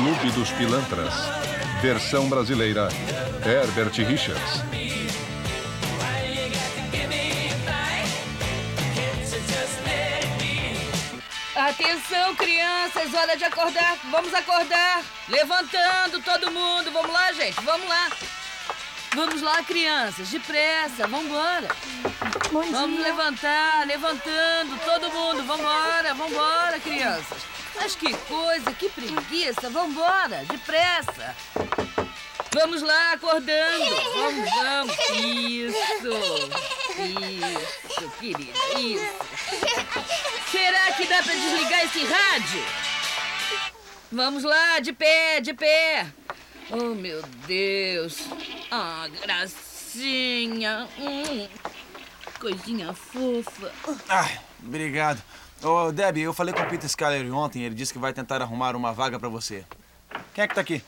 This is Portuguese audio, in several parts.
Clube dos Pilantras. Versão brasileira, Herbert Richards. Atenção, crianças, hora de acordar. Vamos acordar. Levantando todo mundo. Vamos lá, gente, vamos lá. Vamos lá, crianças, depressa, vamos embora. Vamos levantar, levantando todo mundo. Vamos embora, crianças. Mas que coisa, que preguiça. Vamos embora, depressa. Vamos lá, acordando. Vamos. Isso, querida, isso. Será que dá pra desligar esse rádio? Vamos lá, de pé. Oh, meu Deus. Ah, gracinha. Coisinha fofa. Ai, obrigado. Ô, Debbie, eu falei com o Peter Scaleri ontem. Ele disse que vai tentar arrumar uma vaga pra você. Quem é que tá aqui?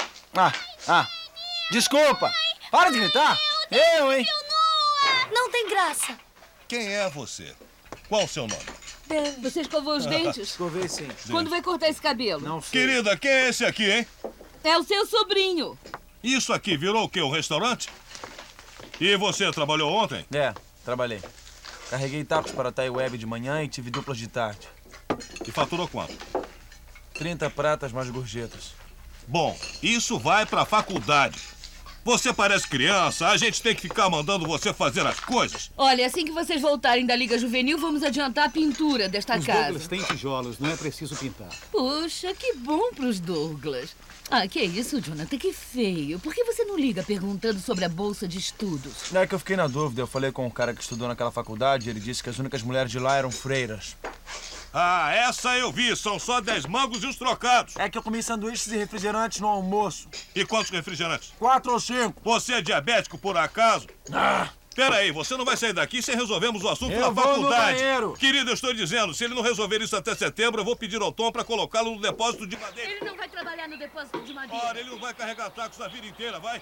Desculpa. Para de gritar. Eu, hein? Não tem graça. Quem é você? Qual o seu nome? Você escovou os dentes? Escovei sim. Quando vai cortar esse cabelo? Não sei. Querida, quem é esse aqui, hein? É o seu sobrinho. Isso aqui virou o quê? Um restaurante? E você trabalhou ontem? É, trabalhei. Carreguei tacos para a Thai Web de manhã e tive duplas de tarde. E faturou quanto? 30 pratas mais gorjetas. Bom, isso vai pra faculdade. Você parece criança, a gente tem que ficar mandando você fazer as coisas. Olha, assim que vocês voltarem da Liga Juvenil, vamos adiantar a pintura desta Os casa. Douglas têm tijolos, não é preciso pintar. Puxa, que bom pros Douglas. Ah, que isso, Jonathan, que feio. Por que você não liga perguntando sobre a bolsa de estudos? É que eu fiquei na dúvida. Eu falei com um cara que estudou naquela faculdade e ele disse que as únicas mulheres de lá eram freiras. Ah, essa eu vi, são só 10 mangos e os trocados. É que eu comi sanduíches e refrigerantes no almoço. E quantos refrigerantes? 4 ou 5. Você é diabético por acaso? Peraí, você não vai sair daqui sem resolvermos o assunto Eu na vou no faculdade. banheiro. Querido, eu estou dizendo, se ele não resolver isso até setembro, eu vou pedir ao Tom para colocá-lo no depósito de madeira. Ele não vai trabalhar no depósito de madeira. Ora, ele não vai carregar tacos a vida inteira, vai?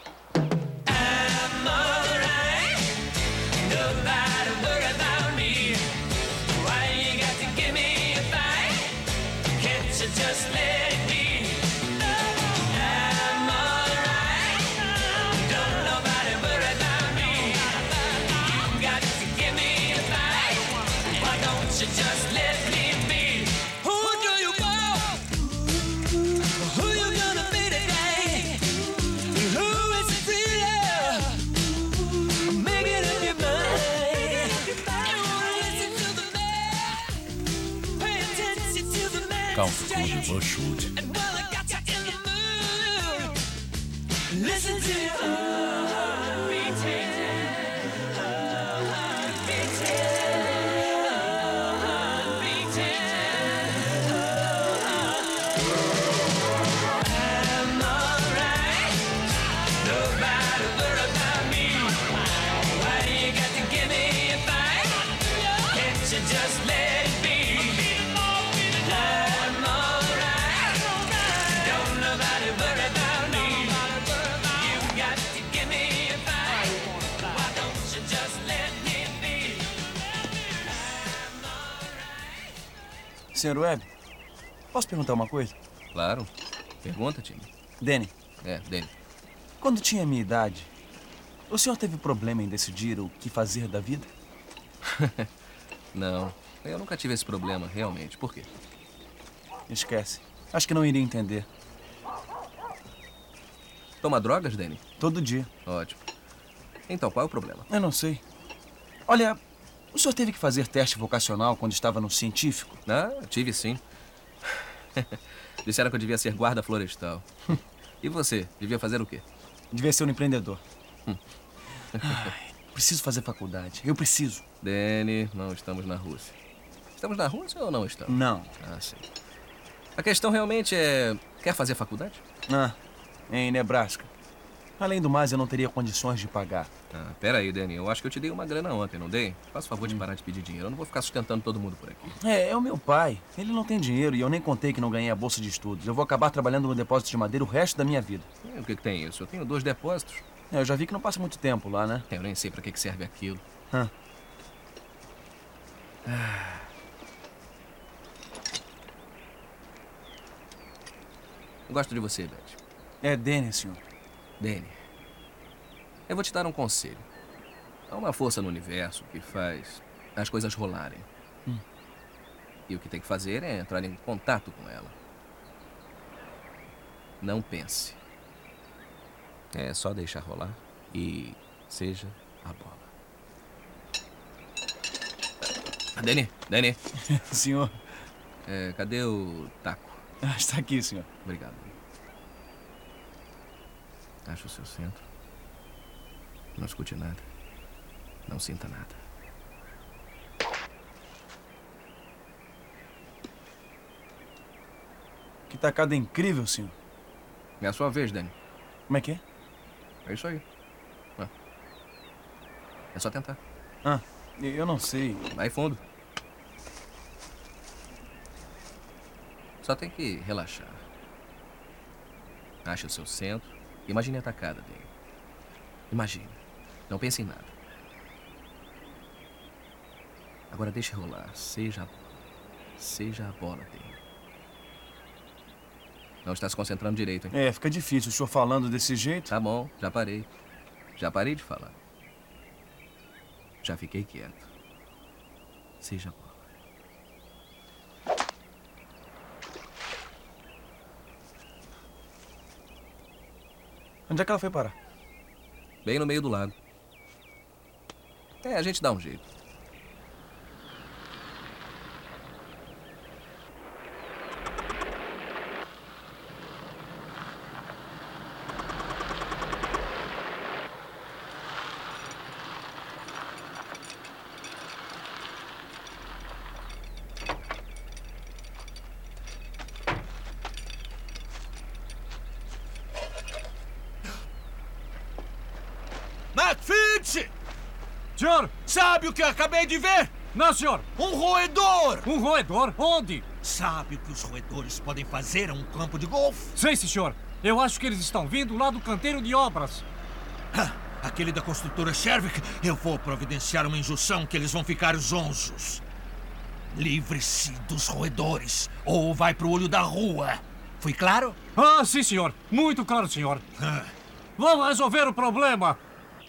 I'm alright. Nobody worry about me. Why you got to give me a fight? Can't you just let it be? I'm alright. Don't nobody worry about me. You got to give me a fight. Why don't you just let me be? Who do you want? Who you gonna be today? Who is it really? Make it up your mind. You wanna listen to the man. Pay attention to the man. Count Clube Bushwood. And while I got you in the mood, listen to your heart beating. I'm alright. Nobody worry about me. Why do you got to give me a fight? Can't you just let it be? I'm alright. Don't nobody worry about me. You got to give me a fight. Why don't you just let me be? Senhor Webb, posso perguntar uma coisa? Claro. Pergunta, Tim. Danny, Dele. quando tinha a minha idade, o senhor teve problema em decidir o que fazer da vida? Não, eu nunca tive esse problema, realmente. Por quê? Esquece. Acho que não iria entender. Toma drogas, Danny? Todo dia. Ótimo. Então, qual é o problema? Eu não sei. Olha, o senhor teve que fazer teste vocacional quando estava no científico? Ah, tive sim. Disseram que eu devia ser guarda florestal. E você? Devia fazer o quê? Devia ser um empreendedor. Ai, preciso fazer faculdade. Eu preciso. Danny, não estamos na Rússia. Estamos na Rússia ou não estamos? Não. Ah, sim. A questão realmente é... Quer fazer faculdade? Em Nebraska. Além do mais, eu não teria condições de pagar. Ah, pera aí, Danny. Eu acho que eu te dei uma grana ontem, não dei? Faça o favor de parar de pedir dinheiro. Eu não vou ficar sustentando todo mundo por aqui. É o meu pai. Ele não tem dinheiro e eu nem contei que não ganhei a bolsa de estudos. Eu vou acabar trabalhando no depósito de madeira o resto da minha vida. O que tem isso? Eu tenho 2 depósitos. Eu já vi que não passa muito tempo lá, né? Eu nem sei pra que serve aquilo. Eu gosto de você, Beth. É Danny, senhor. Danny, eu vou te dar um conselho. Há uma força no universo que faz as coisas rolarem. E o que tem que fazer é entrar em contato com ela. Não pense. É só deixar rolar e seja a bola. Danny. Senhor. Cadê o taco? Está aqui, senhor. Obrigado. Ache o seu centro. Não escute nada. Não sinta nada. Que tacada incrível, senhor. É a sua vez, Danny. Como é que é? É isso aí. É só tentar. Eu não sei. Vai fundo. Só tem que relaxar. Ache o seu centro. Imagine a tacada dele. Imagine. Não pense em nada. Agora deixe rolar. Seja a bola dele. Não está se concentrando direito, hein? É, fica difícil o senhor falando desse jeito. Tá bom, já parei. Já parei de falar. Já fiquei quieto. Seja a bola. Onde é que ela foi parar? Bem no meio do lago. A gente dá um jeito. McFitch! Senhor! Sabe o que eu acabei de ver? Não, senhor! Um roedor! Um roedor? Onde? Sabe o que os roedores podem fazer a um campo de golfe? Sei, senhor. Eu acho que eles estão vindo lá do canteiro de obras. Aquele da construtora Sherwick, eu vou providenciar uma injunção que eles vão ficar zonzos. Livre-se dos roedores, ou vai pro olho da rua. Fui claro? Ah, sim, senhor. Muito claro, senhor. Vamos resolver o problema.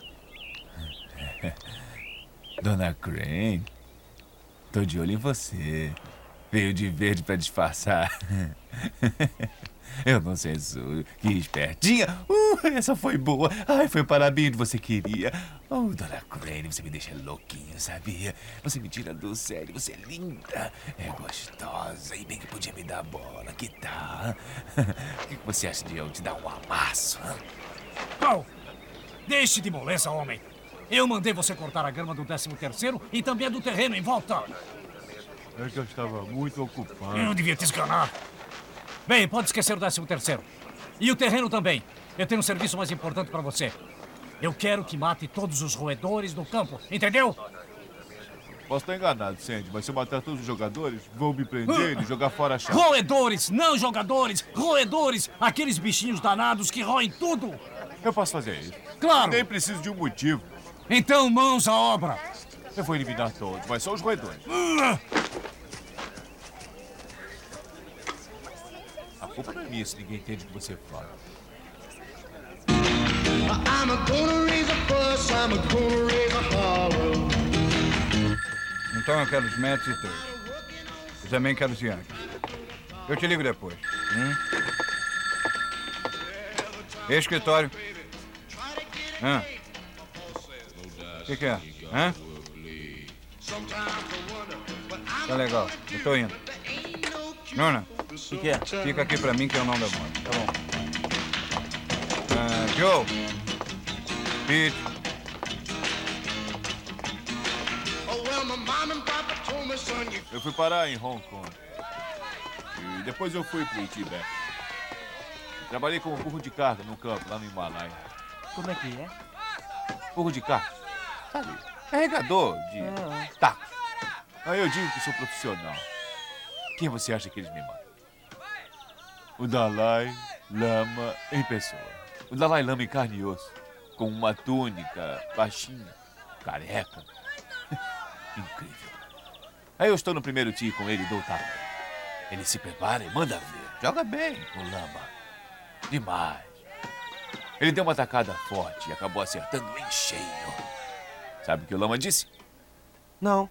Dona Crane, tô de olho em você. Veio de verde pra disfarçar. Eu não censuro. Que espertinha. Essa foi boa. Ai, foi para bem onde você queria. Oh, Dona Crane, você me deixa louquinho, sabia? Você me tira do sério. Você é linda. É gostosa. E bem que podia me dar bola. Que tal? O que você acha de eu te dar um amasso? Oh, deixe de moleza, homem. Eu mandei você cortar a grama do 13º e também do terreno em volta. É que eu estava muito ocupado. Eu não devia te esganar. Bem, pode esquecer o 13º. E o terreno também. Eu tenho um serviço mais importante para você. Eu quero que mate todos os roedores do campo, entendeu? Posso estar enganado, Sandy, mas se eu matar todos os jogadores, vão me prender e jogar fora a chave. Roedores, não jogadores! Roedores! Aqueles bichinhos danados que roem tudo! Eu posso fazer isso. Claro! Nem preciso de um motivo. Então, mãos à obra! Eu vou eliminar todos, mas só os roedores. A culpa não é minha se ninguém entende o que você fala. Então eu quero os Mets e 3. Eu também quero os Yankees. Eu te ligo depois. Escritório. O que é? Tá legal, eu tô indo. Nona, O que é? fica aqui pra mim que eu não demoro. Tá bom. Joe. Pete. Eu fui parar em Hong Kong. E depois eu fui pro Tibete. Trabalhei como burro de carga no campo, lá no Himalaia. Como é que é? Burro de carga. Sabe? Carregador de taco. Aí eu digo que sou profissional. Quem você acha que eles me mandam? O Dalai Lama em pessoa. O Dalai Lama em carne e osso. Com uma túnica, baixinho, careca. Incrível. Aí eu estou no primeiro tee com ele e dou o tapa. Ele se prepara e manda ver. Joga bem, o Lama. Demais. Ele deu uma tacada forte e acabou acertando em cheio. Sabe o que o lama disse? Não.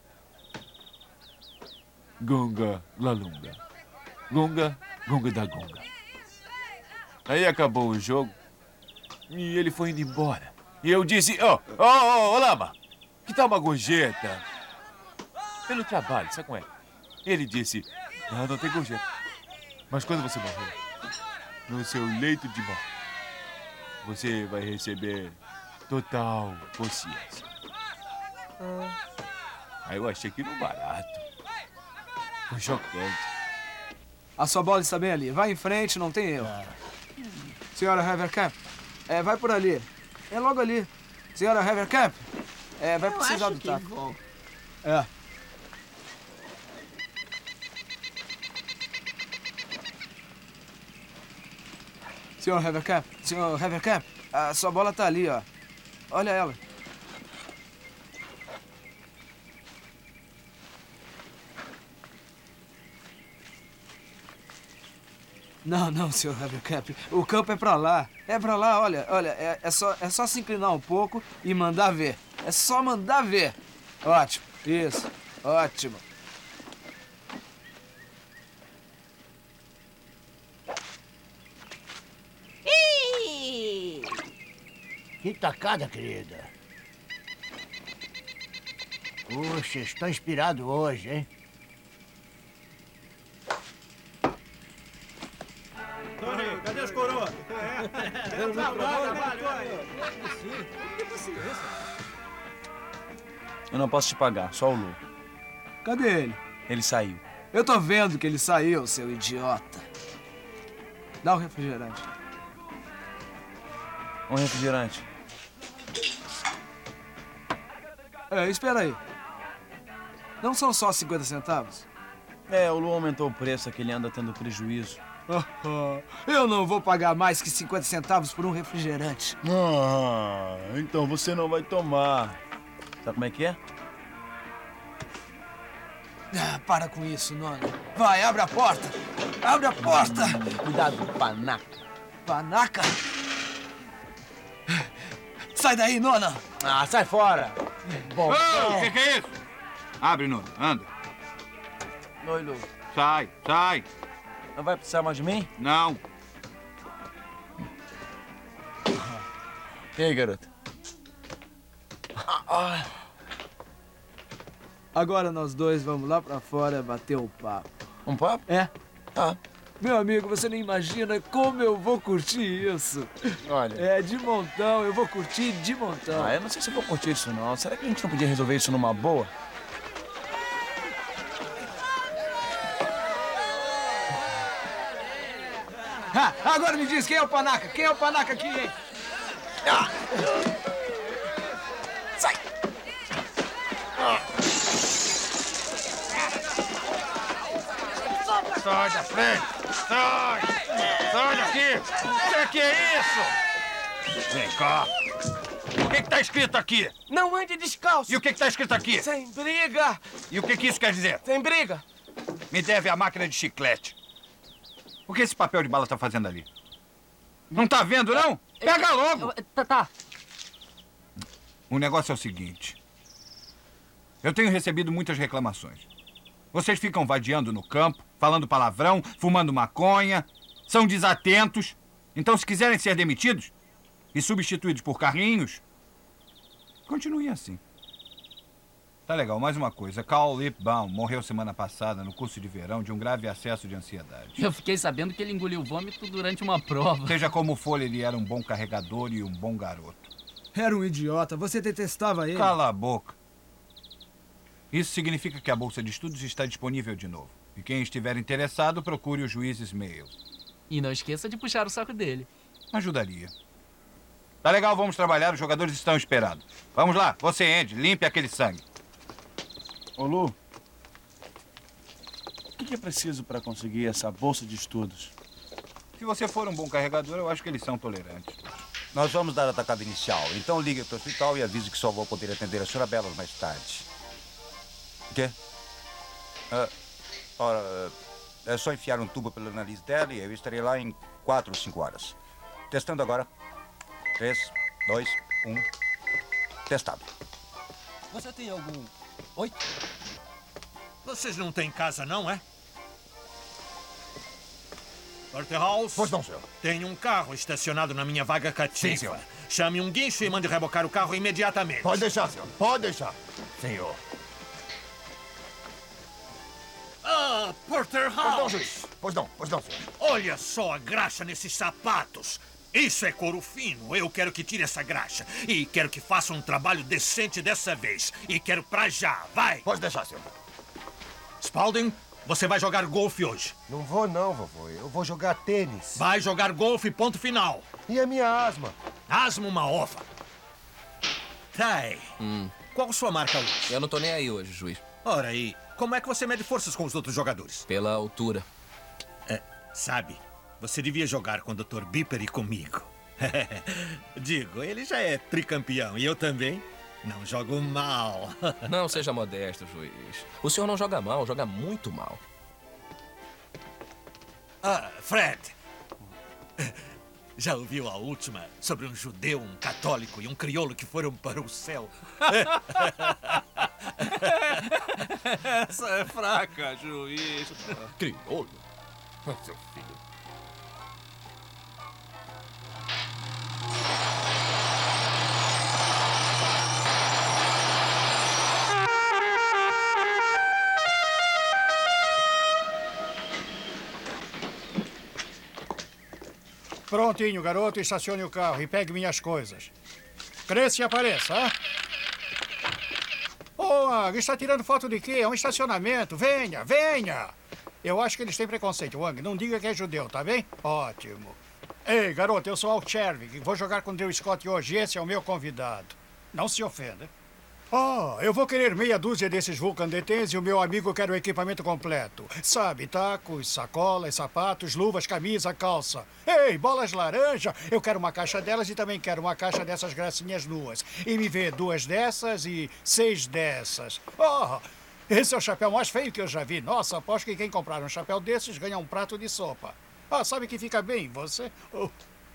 Gunga, lalunga. Gunga, gunga da gunga. Aí acabou o jogo e ele foi indo embora. E eu disse, ô, lama, que tal uma gorjeta? Pelo trabalho, sabe como é? Ele disse, não tem gorjeta. Mas quando você morrer, no seu leito de morte, você vai receber total consciência. Aí eu achei aquilo barato. Foi chocante. A sua bola está bem ali. Vai em frente, não tem erro. Senhora Haverkamp, vai por ali. É logo ali. Senhora Haverkamp, vai precisar do taco. Senhor Haverkamp, a sua bola tá ali, ó. Olha ela. Não, senhor Haverkamp. O campo é pra lá. É pra lá, olha. É só se inclinar um pouco e mandar ver. É só mandar ver. Ótimo. Isso. Ótimo. Que tacada, querida. Puxa, estou inspirado hoje, hein? Tony, cadê os coroas? Eu não posso te pagar, só o Lu. Cadê ele? Ele saiu. Eu tô vendo que ele saiu, seu idiota. Dá um refrigerante. Um refrigerante. Espera aí. Não são só 50 centavos? O Lu aumentou o preço, é que ele anda tendo prejuízo. Eu não vou pagar mais que 50 centavos por um refrigerante. Então você não vai tomar. Sabe como é que é? Para com isso, Nona. Vai, abre a porta. Abre a porta. Cuidado, panaca. Panaca? Sai daí, Nona. Sai fora. Bom. O que é isso? Abre, Nuno. Anda. Oi, Lu. Sai. Não vai precisar mais de mim? Não. E aí, garoto? Agora nós dois vamos lá pra fora bater um papo. Um papo? Meu amigo, você nem imagina como eu vou curtir isso. Olha. De montão, eu vou curtir de montão. Eu não sei se eu vou curtir isso não. Será que a gente não podia resolver isso numa boa? Agora me diz, quem é o panaca? Quem é o panaca aqui, hein? Sai! Sai da frente! Sai! Sai daqui! O que é isso? Vem cá! O que tá escrito aqui? Não ande descalço. E o que tá escrito aqui? Sem briga. E o que isso quer dizer? Sem briga. Me deve a máquina de chiclete. O que esse papel de bala tá fazendo ali? Não tá vendo, não? Pega logo! Tá. O negócio é o seguinte. Eu tenho recebido muitas reclamações. Vocês ficam vadiando no campo, falando palavrão, fumando maconha, são desatentos. Então, se quiserem ser demitidos e substituídos por carrinhos, continuem assim. Tá legal, mais uma coisa. Carl Lipbaum morreu semana passada no curso de verão de um grave acesso de ansiedade. Eu fiquei sabendo que ele engoliu vômito durante uma prova. Seja como for, ele era um bom carregador e um bom garoto. Era um idiota, você detestava ele. Cala a boca. Isso significa que a bolsa de estudos está disponível de novo. E quem estiver interessado, procure o juiz Smale. E não esqueça de puxar o saco dele. Ajudaria. Tá legal, vamos trabalhar, os jogadores estão esperando. Vamos lá, você, Andy, limpe aquele sangue. Ô, Lu, o que é preciso para conseguir essa bolsa de estudos? Se você for um bom carregador, eu acho que eles são tolerantes. Nós vamos dar a atacada inicial. Então ligue para o hospital e avise que só vou poder atender a senhora Bellas mais tarde. O quê? É só enfiar um tubo pelo nariz dela e eu estarei lá em 4 ou 5 horas. Testando agora. 3, 2, 1. Testado. Você tem algum... Oi? Vocês não têm casa, não, é? Porterhouse? Pois não, senhor. Tem um carro estacionado na minha vaga cativa. Sim, senhor. Chame um guincho e mande rebocar o carro imediatamente. Pode deixar, senhor. Pode deixar. Senhor. Ah, Porterhouse! Pois não, juiz. Pois não, senhor. Olha só a graxa nesses sapatos. Isso é couro fino. Eu quero que tire essa graxa. E quero que faça um trabalho decente dessa vez. E quero pra já. Vai! Pode deixar, senhor. Spalding, você vai jogar golfe hoje. Não vou não, vovô. Eu vou jogar tênis. Vai jogar golfe, ponto final. E a minha asma? Asma uma ova. Tai, qual sua marca hoje? Eu não tô nem aí hoje, juiz. Ora aí, como é que você mede forças com os outros jogadores? Pela altura. Sabe, você devia jogar com o Dr. Bipper e comigo. Digo, ele já é tricampeão e eu também não jogo mal. Não seja modesto, juiz. O senhor não joga mal, joga muito mal. Ah, Fred. Já ouviu a última sobre um judeu, um católico e um crioulo que foram para o céu? Essa é fraca, juiz. Crioulo? Seu filho. Prontinho, garoto. Estacione o carro e pegue minhas coisas. Cresça e apareça, hein? Oh, está tirando foto de quê? É um estacionamento. Venha, venha. Eu acho que eles têm preconceito, Wang. Não diga que é judeu, tá bem? Ótimo. Ei, garoto, eu sou Al Chervik. Vou jogar com o Drew Scott hoje. Esse é o meu convidado. Não se ofenda. Oh, eu vou querer meia dúzia desses Vulcan DTs e o meu amigo quer o equipamento completo. Sabe, tacos, sacolas, sapatos, luvas, camisa, calça. Ei, bolas laranja, eu quero uma caixa delas e também quero uma caixa dessas gracinhas nuas. E me vê 2 dessas e 6 dessas. Oh, esse é o chapéu mais feio que eu já vi. Nossa, aposto que quem comprar um chapéu desses ganha um prato de sopa. Ah, sabe que fica bem em você? Oh.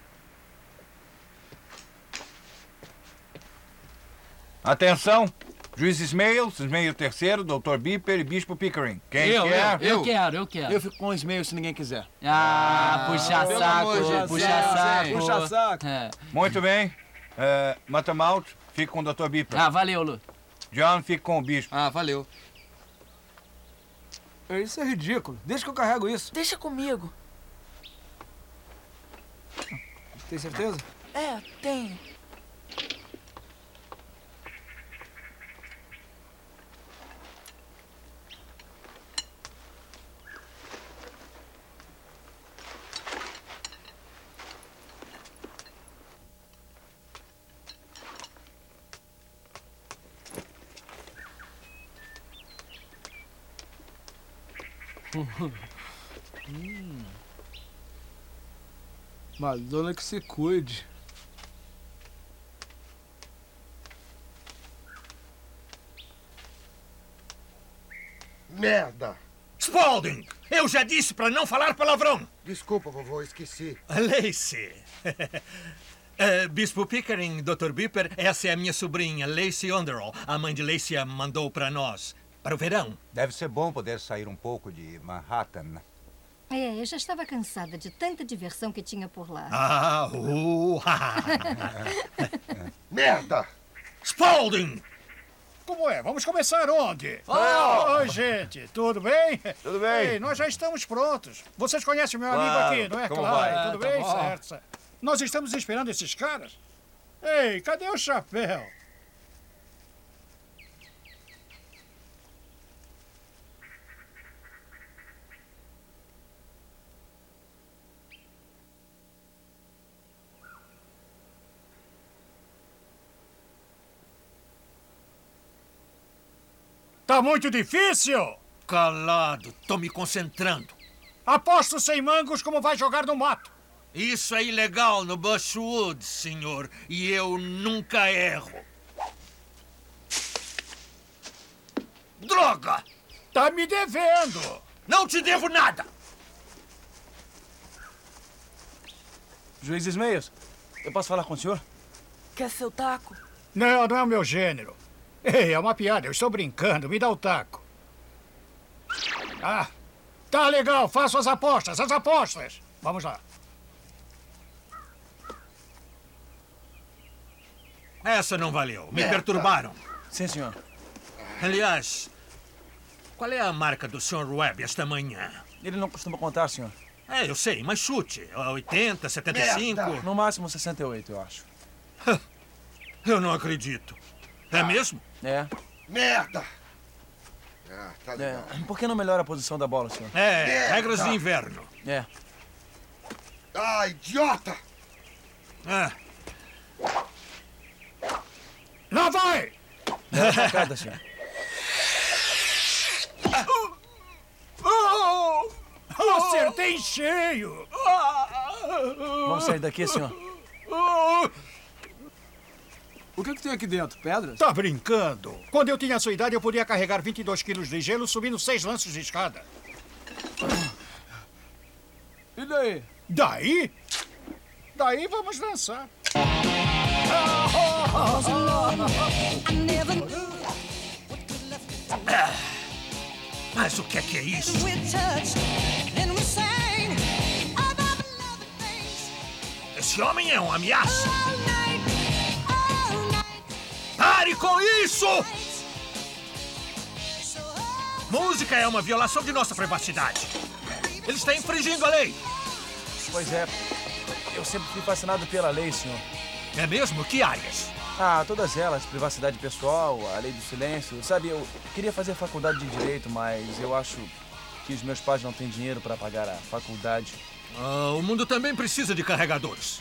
Atenção! Juiz Ismail terceiro, Dr. Bipper e Bispo Pickering. Quem quer? Eu quero. Eu fico com o Ismail se ninguém quiser. Puxa saco, Puxa saco. Muito bem. Matamalt, fica com o Dr. Bipper. Valeu, Lu. John, fica com o Bispo. Valeu. Isso é ridículo. Deixa que eu carrego isso. Deixa comigo. Tem certeza? Tenho. Madonna que se cuide. Merda! Spalding! Eu já disse para não falar palavrão! Desculpa, vovô, esqueci. Lacey! Bispo Pickering, Dr. Bipper, essa é a minha sobrinha, Lacey Underall. A mãe de Lacey a mandou para nós. Para o verão. Deve ser bom poder sair um pouco de Manhattan. Eu já estava cansada de tanta diversão que tinha por lá. Merda! Spalding! Como é? Vamos começar onde? Oi, gente. Tudo bem? Tudo bem. Ei, nós já estamos prontos. Vocês conhecem o meu amigo aqui, não é? Como Claro. vai? Tudo Tá bem? bom. Certo. Nós estamos esperando esses caras. Ei, cadê o chapéu? Tá muito difícil? Calado, tô me concentrando. Aposto 100 mangos como vai jogar no mato. Isso é ilegal no Bushwood, senhor. E eu nunca erro. Droga! Tá me devendo. Não te devo nada! Juiz Ismeias, eu posso falar com o senhor? Quer seu taco? Não, não é o meu gênero. Ei, é uma piada, eu estou brincando. Me dá o taco. Ah, tá legal, faço as apostas, as apostas. Vamos lá. Essa não valeu. Me perturbaram. Sim, senhor. Aliás, qual é a marca do Sr. Webb esta manhã? Ele não costuma contar, senhor. É, eu sei, mas chute. 80, 75? No máximo 68, eu acho. Eu não acredito. É mesmo? É. Merda! Ah, tá legal. Por que não melhora a posição da bola, senhor? É, regras de inverno. É. Ah, idiota! Lá vai! Dá tacada, senhor. Acertei cheio! Vamos sair daqui, senhor. O que tem aqui dentro? Pedras? Tá brincando? Quando eu tinha a sua idade, eu podia carregar 22 quilos de gelo subindo 6 lances de escada. E daí? Daí? Daí vamos dançar. Mas o que é isso? Esse homem é uma ameaça. Pare com isso! Música é uma violação de nossa privacidade. Ele está infringindo a lei. Pois é. Eu sempre fui fascinado pela lei, senhor. É mesmo? Que áreas? Ah, todas elas. Privacidade pessoal, a lei do silêncio. Sabe, eu queria fazer faculdade de Direito, mas eu acho que os meus pais não têm dinheiro para pagar a faculdade. O mundo também precisa de carregadores.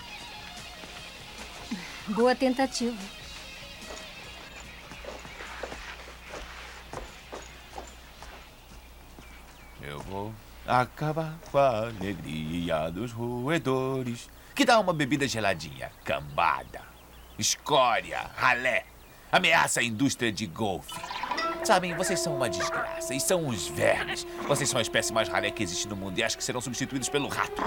Boa tentativa. Eu vou acabar com a alegria dos roedores. Que dá uma bebida geladinha, cambada, escória, ralé, ameaça à indústria de golfe. Sabem, vocês são uma desgraça e são uns vermes. Vocês são a espécie mais ralé que existe no mundo e acho que serão substituídos pelo rato.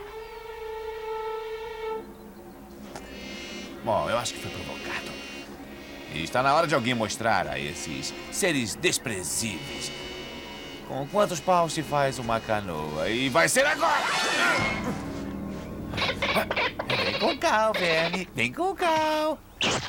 Bom, eu acho que foi provocado. E está na hora de alguém mostrar a esses seres desprezíveis com quantos paus se faz uma canoa. E vai ser agora! Vem com cal, verme. Vem com cal.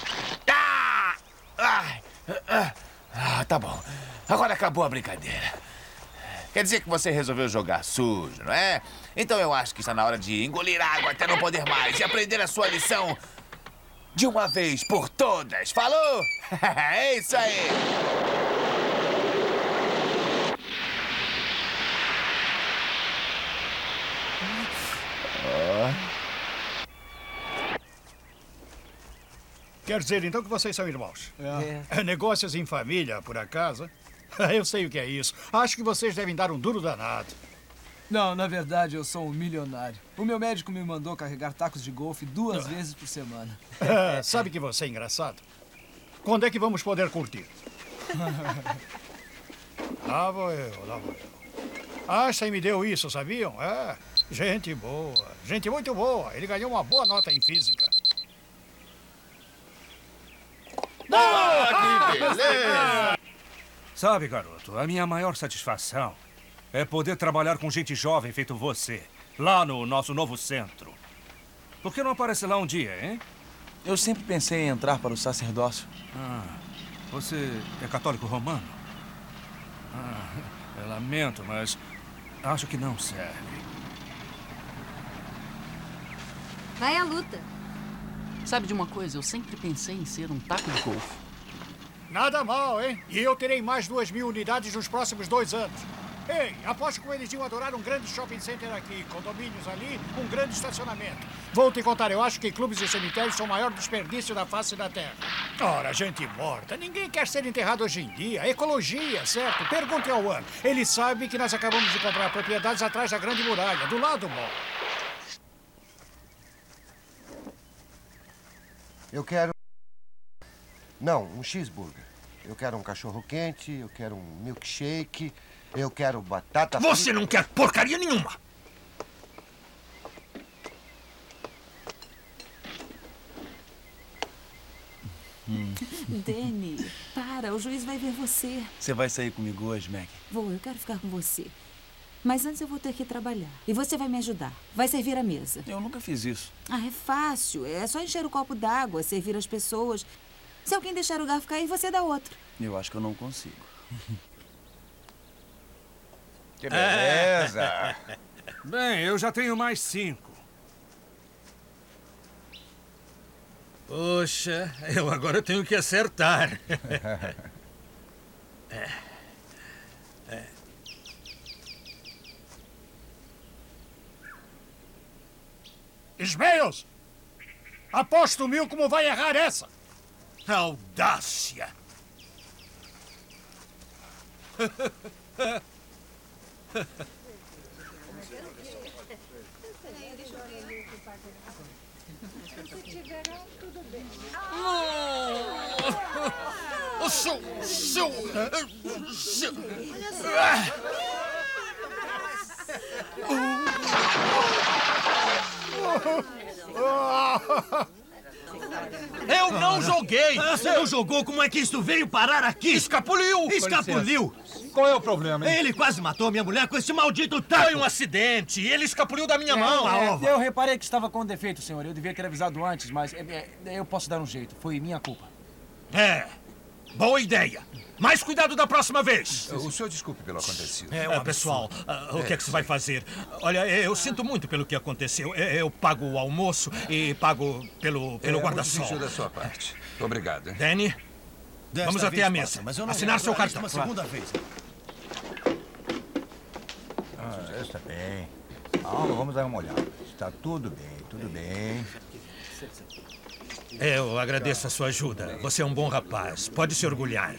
Tá bom. Agora acabou a brincadeira. Quer dizer que você resolveu jogar sujo, não é? Então eu acho que está na hora de engolir água até não poder mais e aprender a sua lição de uma vez por todas. Falou? É isso aí. Quer dizer, então, que vocês são irmãos? Negócios em família, por acaso? Eu sei o que é isso. Acho que vocês devem dar um duro danado. Não, na verdade, eu sou um milionário. O meu médico me mandou carregar tacos de golfe 2 vezes por semana. Sabe que você é engraçado? Quando é que vamos poder curtir? Lá vou eu. Einstein me deu isso, sabiam? É, gente boa. Gente muito boa. Ele ganhou uma boa nota em física. Que beleza! Sabe, garoto, a minha maior satisfação é poder trabalhar com gente jovem feito você, lá no nosso novo centro. Por que não aparece lá um dia, hein? Eu sempre pensei em entrar para o sacerdócio. Você é católico romano? Eu lamento, mas acho que não serve. Vai à luta. Sabe de uma coisa? Eu sempre pensei em ser um taco de golfe. Nada mal, hein? E eu terei mais 2.000 unidades nos próximos 2 anos. Ei, aposto que eles iam adorar um grande shopping center aqui, condomínios ali, um grande estacionamento. Vou te contar, eu acho que clubes e cemitérios são o maior desperdício da face da Terra. Ora, gente morta, ninguém quer ser enterrado hoje em dia. Ecologia, certo? Pergunte ao Wang. Ele sabe que nós acabamos de comprar propriedades atrás da Grande Muralha, do lado do mall. Eu quero... Não, um cheeseburger. Eu quero um cachorro quente, eu quero um milkshake, eu quero batata frita. Você não quer porcaria nenhuma! Danny, para, o juiz vai ver você. Você vai sair comigo hoje, Meg? Vou, eu quero ficar com você. Mas antes eu vou ter que trabalhar. E você vai me ajudar. Vai servir a mesa. Eu nunca fiz isso. Ah, é fácil. É só encher o copo d'água, servir as pessoas. Se alguém deixar o garfo cair, você dá outro. Eu acho que eu não consigo. Que beleza! Bem, eu já tenho mais 5. Poxa, eu agora tenho que acertar. Smails! Aposto 1000 como vai errar essa. Audácia! Eu não joguei! Você não jogou? Como é que isso veio parar aqui? Escapuliu! Escapuliu! Qual é o problema, hein? Ele quase matou minha mulher com esse maldito taco! Foi um acidente! Ele escapuliu da minha mão! Eu reparei que estava com defeito, senhor. Eu devia ter avisado antes, mas eu posso dar um jeito. Foi minha culpa. Boa ideia! Mais cuidado da próxima vez! O senhor desculpe pelo acontecido. Pessoal, o que é que você vai fazer? Olha, eu sinto muito pelo que aconteceu. Eu pago o almoço e pago pelo guarda-sol. Muito gentil da sua parte. Obrigado. Danny, vamos até a mesa. Mas eu não assinar seu cartão. uma segunda vez. Está bem. Calma, vamos dar uma olhada. Está tudo bem, tudo bem. Eu agradeço a sua ajuda. Você é um bom rapaz. Pode se orgulhar.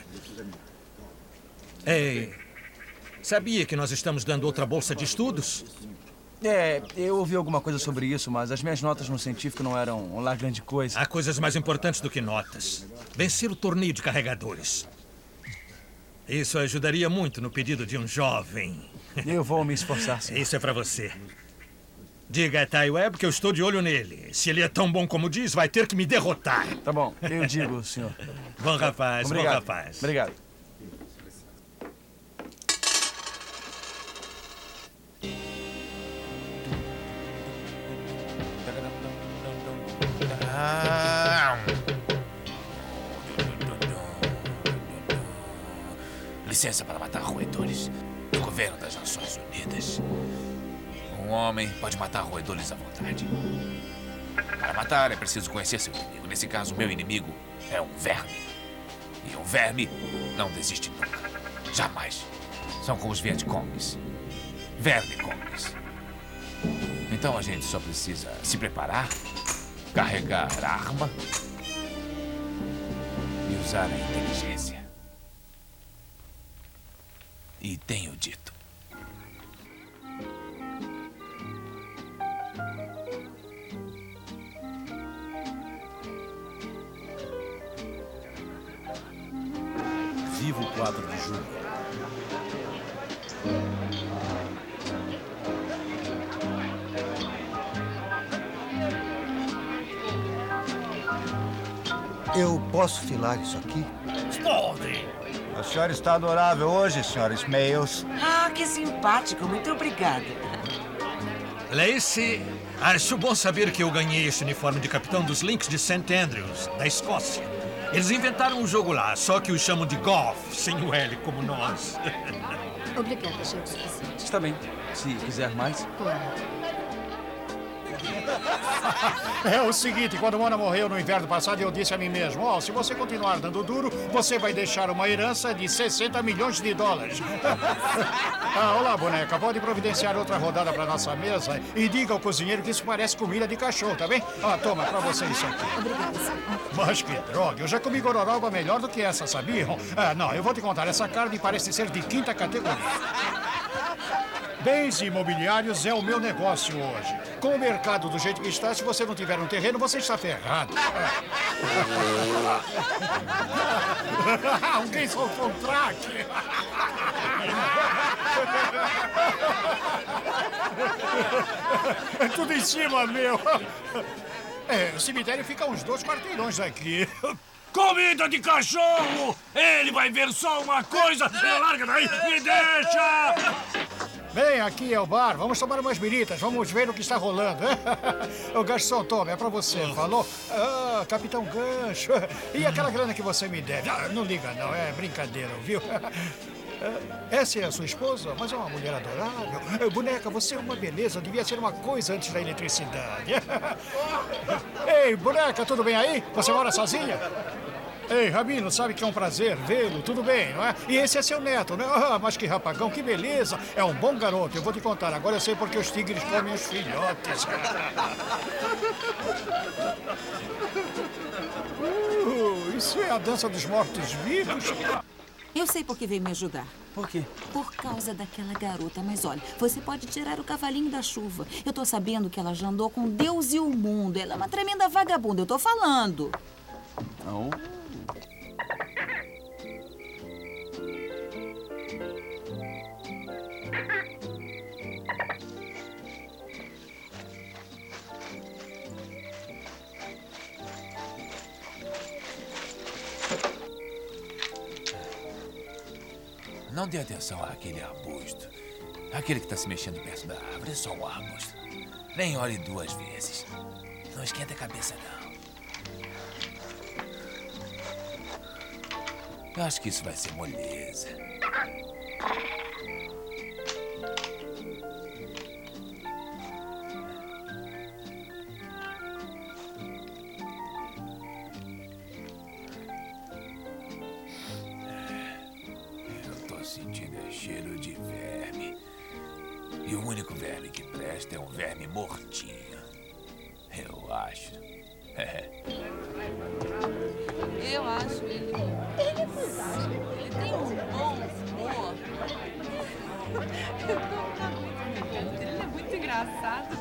Ei, sabia que nós estamos dando outra bolsa de estudos? Eu ouvi alguma coisa sobre isso, mas as minhas notas no científico não eram lá grande coisa. Há coisas mais importantes do que notas. Vencer o torneio de carregadores. Isso ajudaria muito no pedido de um jovem. Eu vou me esforçar, senhor. Isso é pra você. Diga a Ty Webb que eu estou de olho nele. Se ele é tão bom como diz, vai ter que me derrotar. Tá bom, eu digo, senhor. Bom rapaz, Obrigado. bom rapaz. Obrigado. Licença para matar roedores do governo das Nações Unidas. Um homem pode matar roedores à vontade. Para matar é preciso conhecer seu inimigo. Nesse caso, meu inimigo é um verme. E um verme não desiste nunca. Jamais. São como os Vietcongs. Verme-congs. Então a gente só precisa se preparar, carregar a arma e usar a inteligência. E tenho dito. Viva o 4 de julho. Eu posso filar isso aqui? Pode! A senhora está adorável hoje, senhora Smails. Ah, que simpático. Muito obrigada. Lacey, acho bom saber que eu ganhei esse uniforme de capitão dos Lynx de St. Andrews, da Escócia. Eles inventaram um jogo lá, só que o chamam de golf, sem o L como nós. Obrigada, achei o suficiente. Está bem. Se quiser mais. Claro. É o seguinte, quando Mona morreu no inverno passado, eu disse a mim mesmo, se você continuar dando duro, você vai deixar uma herança de 60 milhões de dólares. Olá, boneca, pode providenciar outra rodada para nossa mesa e diga ao cozinheiro que isso parece comida de cachorro, tá bem? Toma, para você isso aqui. Obrigada, senhor. Mas que droga, eu já comi gororoba melhor do que essa, sabiam? Não, eu vou te contar, essa carne parece ser de quinta categoria. Bens imobiliários é o meu negócio hoje. Com o mercado do jeito que está, se você não tiver um terreno, você está ferrado. Alguém soltou um traque. É tudo em cima, meu. O cemitério fica a uns 2 quarteirões daqui. Comida de cachorro! Ele vai ver só uma coisa! Larga daí! Me deixa! Bem, aqui é o bar. Vamos tomar umas biritas. Vamos ver o que está rolando. O garçom, toma, é pra você. Falou? Ah, Capitão Gancho. E aquela grana que você me deve? Ah, não liga, não. É brincadeira, viu? Essa é a sua esposa? Mas é uma mulher adorável. Boneca, você é uma beleza. Devia ser uma coisa antes da eletricidade. Ei, boneca, tudo bem aí? Você mora sozinha? Ei, Rabino, sabe que é um prazer vê-lo, tudo bem, não é? E esse é seu neto, né? Ah, mas que rapagão, que beleza! É um bom garoto, eu vou te contar. Agora eu sei porque os tigres comem os filhotes. Isso é a dança dos mortos-vivos? Eu sei por que veio me ajudar. Por quê? Por causa daquela garota. Mas olha, você pode tirar o cavalinho da chuva. Eu tô sabendo que ela já andou com Deus e o mundo. Ela é uma tremenda vagabunda, eu tô falando. Não. Não dê atenção àquele arbusto. Aquele que está se mexendo perto da árvore é só um arbusto. Nem olhe 2 vezes. Não esquenta a cabeça, não. Eu acho que isso vai ser moleza. Sentindo cheiro de verme. E o único verme que presta é um verme mortinho. Eu acho. Eu acho ele. Ele tem um bom humor. Ele é muito engraçado.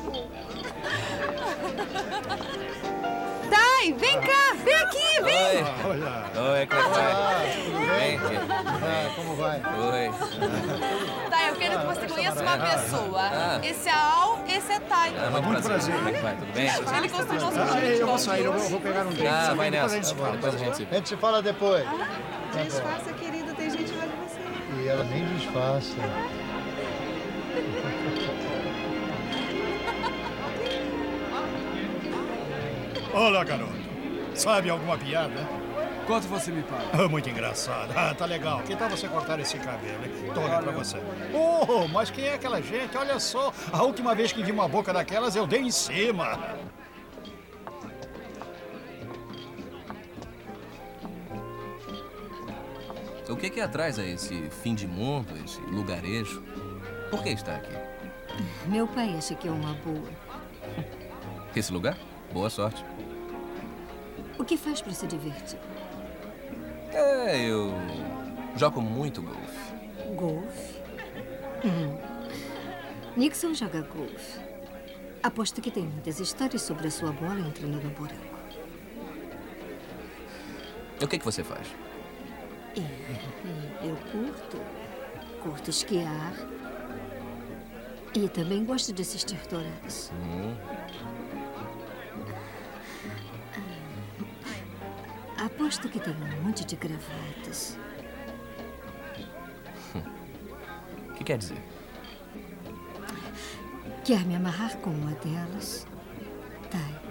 Tai, vem cá! Vem aqui, vem! Oi, como é que vai? Tudo bem? Como vai? Oi. Tai, eu quero que você conheça uma pessoa. Esse é Al, esse é Tai. Muito prazer. Como é que vai? Tudo bem? Ele costuma ser Eu vou sair, eu vou pegar um drink. Vai nessa. Depois a gente se vê. A gente se fala depois. Disfarça, querida, tem gente mais de você. E ela nem disfarça. Olá, garoto. Sabe alguma piada? Quanto você me paga? Muito engraçado. Ah, tá legal. Que tal você cortar esse cabelo, hein? Toma pra você. Oh, mas quem é aquela gente? Olha só. A última vez que vi uma boca daquelas, eu dei em cima. O que atrás a esse fim de mundo, esse lugarejo? Por que está aqui? Meu pai acha que é uma boa. Esse lugar? Boa sorte. O que faz para se divertir? Eu jogo muito golfe. Golfe? Nixon joga golfe. Aposto que tem muitas histórias sobre a sua bola entrando no buraco. O que você faz? Eu curto esquiar e também gosto de assistir touradas. Aposto que tem um monte de gravatas. O que quer dizer? Quer me amarrar com uma delas? Tai.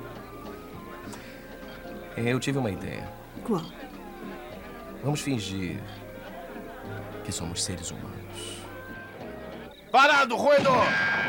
Eu tive uma ideia. Qual? Vamos fingir que somos seres humanos. Parado, roedor!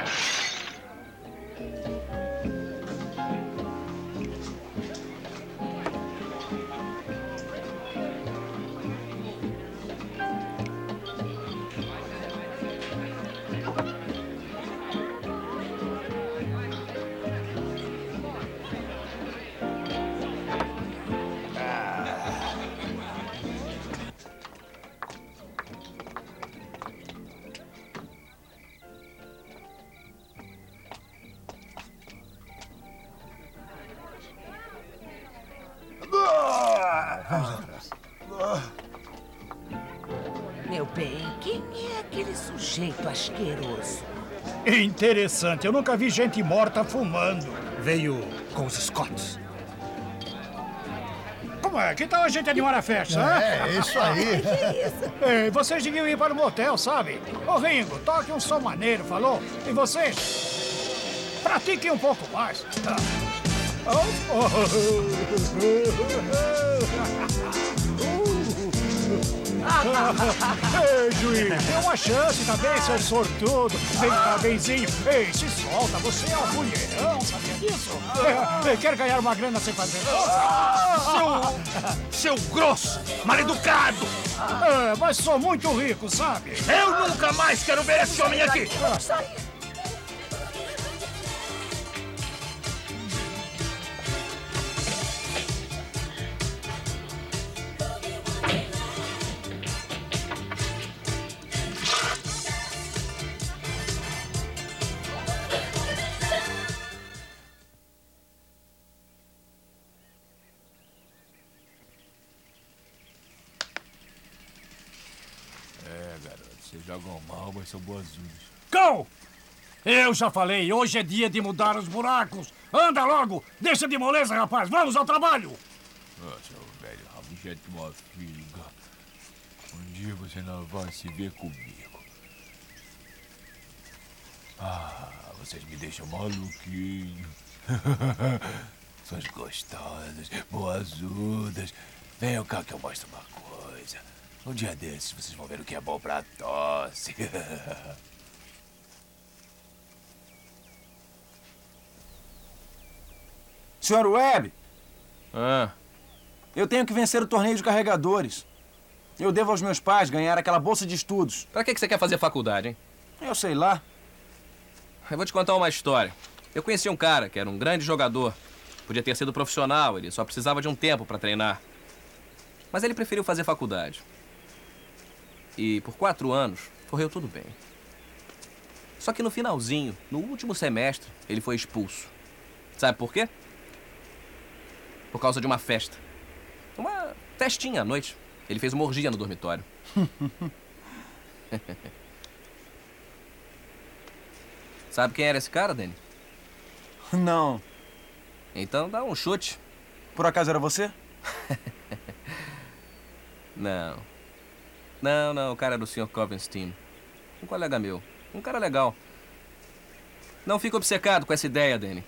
Meu bem, quem é aquele sujeito asqueroso? Interessante, eu nunca vi gente morta fumando. Veio com os Scotts. Vamos, que tal a gente animar a festa, né? É, isso aí. Que isso? Ei, vocês deviam ir para o motel, sabe? Ô, Ringo, toque um som maneiro, falou? E vocês? Pratiquem um pouco mais. Ei, juiz, dê uma chance também, seu sortudo. Vem cá, benzinho. Ei, se solta, você é um mulherão, sabia disso? Quer ganhar uma grana sem fazer Seu grosso, maleducado! Mas sou muito rico, sabe? Eu nunca mais quero ver esse homem aqui! Vocês jogam mal, mas são boazudos. Cão! Eu já falei, hoje é dia de mudar os buracos. Anda logo! Deixa de moleza, rapaz! Vamos ao trabalho! Nossa, velho, rabugento de uma figa. Um dia você não vai se ver comigo. Ah, vocês me deixam maluquinho. Suas gostosas, boazudas. Venham cá que eu mostro uma coisa. Um dia desses vocês vão ver o que é bom pra tosse. Sr. Webb! Eu tenho que vencer o torneio de carregadores. Eu devo aos meus pais ganhar aquela bolsa de estudos. Pra que você quer fazer faculdade, hein? Eu sei lá. Eu vou te contar uma história. Eu conheci um cara que era um grande jogador. Podia ter sido profissional, ele só precisava de um tempo pra treinar. Mas ele preferiu fazer faculdade. E por 4 anos, correu tudo bem. Só que no finalzinho, no último semestre, ele foi expulso. Sabe por quê? Por causa de uma festa. Uma festinha à noite. Ele fez uma orgia no dormitório. Sabe quem era esse cara, Danny? Não. Então dá um chute. Por acaso era você? Não. Não, o cara era o Sr. Covenstein. Um colega meu. Um cara legal. Não fica obcecado com essa ideia, Danny.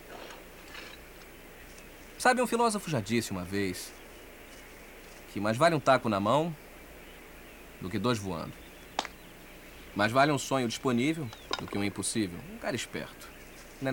Sabe, um filósofo já disse uma vez que mais vale um taco na mão do que 2 voando. Mais vale um sonho disponível do que um impossível. Um cara esperto. Não.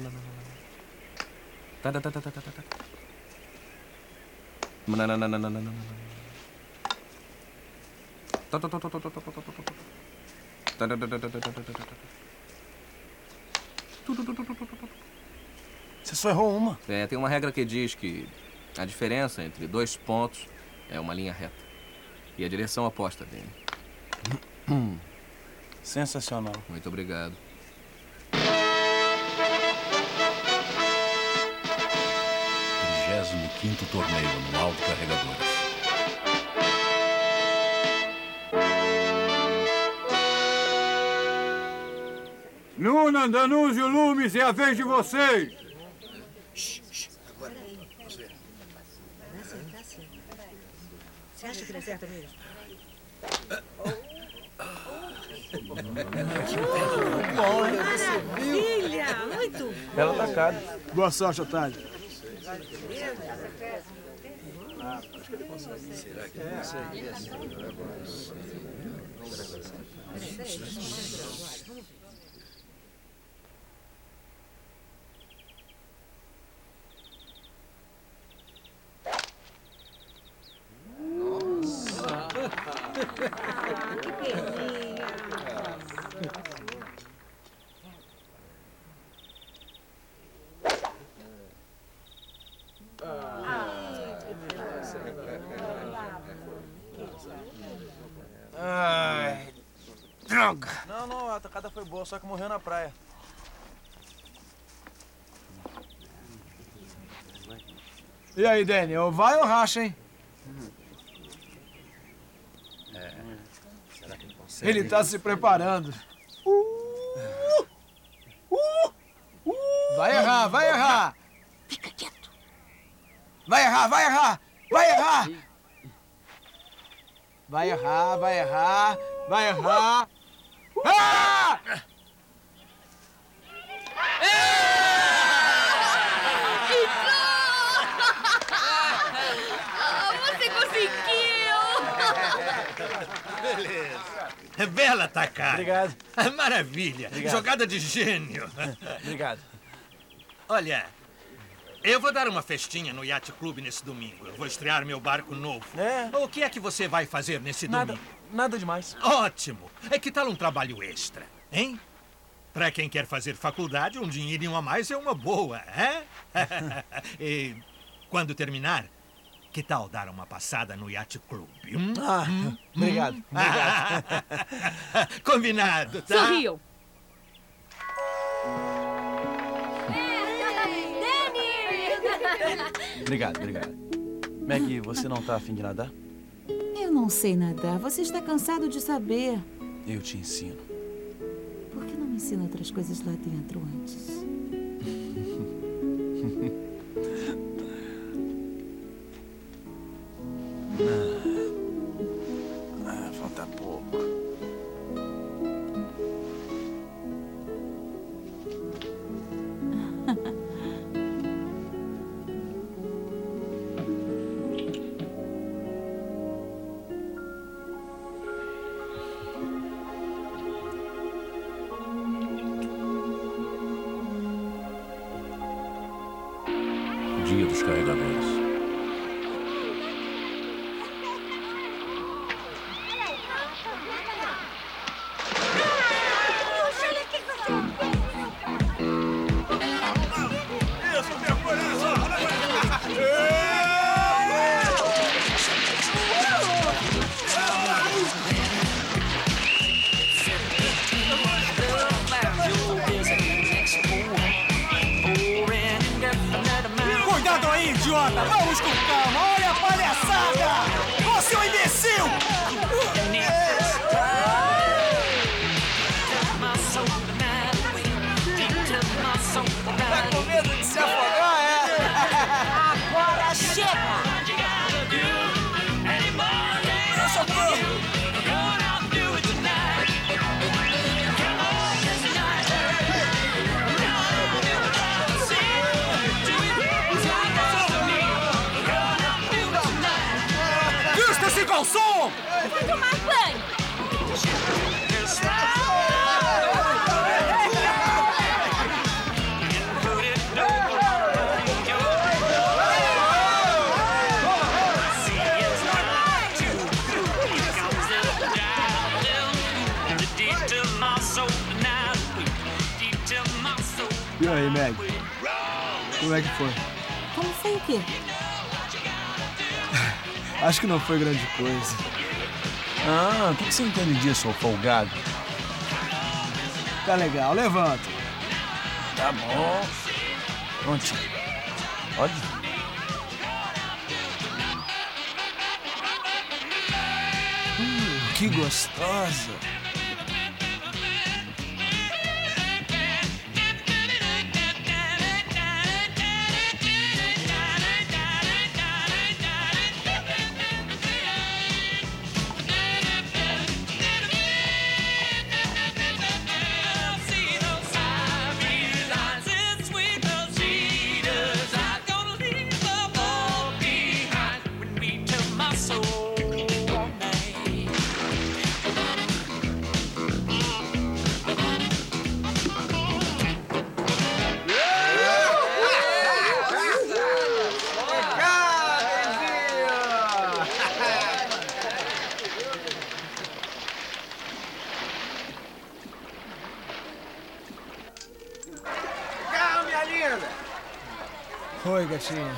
Você só errou uma. Tem uma regra que diz que a diferença entre 2 pontos é uma linha reta. E a direção oposta dele. Sensacional. Muito obrigado. 35º torneio anual de carregadores. Nuna, Danúzio, Lumes, é a vez de vocês! Agora aí, vamos ver. Vai acertar, sim. Você acha que ele acerta mesmo? Olha, você viu? Maravilha! Muito bom! Bela tacada. Boa sorte, Otário. Acho que ele consegue. Será que ele consegue? Que peninha! Ai, droga! Não, a tacada foi boa, só que morreu na praia. E aí, Danny, ou vai ou racha, hein? Será que ele consegue? Ele tá se preparando. Vai errar, vai errar! Fica quieto! Vai errar, vai errar! Vai errar! Vai errar, vai errar, vai errar. Ah! Você conseguiu! Beleza. Bela tacada. Obrigado. Maravilha. Obrigado. Jogada de gênio. Obrigado. Olha, eu vou dar uma festinha no Yacht Club nesse domingo. Eu vou estrear meu barco novo. O que é que você vai fazer nesse domingo? Nada demais. Ótimo. Que tal um trabalho extra, hein? Para quem quer fazer faculdade, um dinheirinho a mais é uma boa, hein? E quando terminar, que tal dar uma passada no Yacht Club? Obrigado. Obrigado. Combinado, tá? Sorriam. Obrigado, obrigado. Maggie, você não tá afim de nadar? Eu não sei nadar. Você está cansado de saber. Eu te ensino. Por que não me ensina outras coisas lá dentro antes? Falta pouco. Dia dos carregadores. Cuidado aí, idiota! Vamos com calma! Olha a palhaçada! Você é um imbecil! Tá com medo de se afogar, é? Agora chega! Vista-se com som! Vai tomar banho! E aí, Meg? Como é que foi? Como foi o quê? Acho que não foi grande coisa. Ah, o que você entende disso, ô folgado? Tá legal, levanta. Tá bom. Prontinho. Olha. Que gostosa. Oi, gatinha.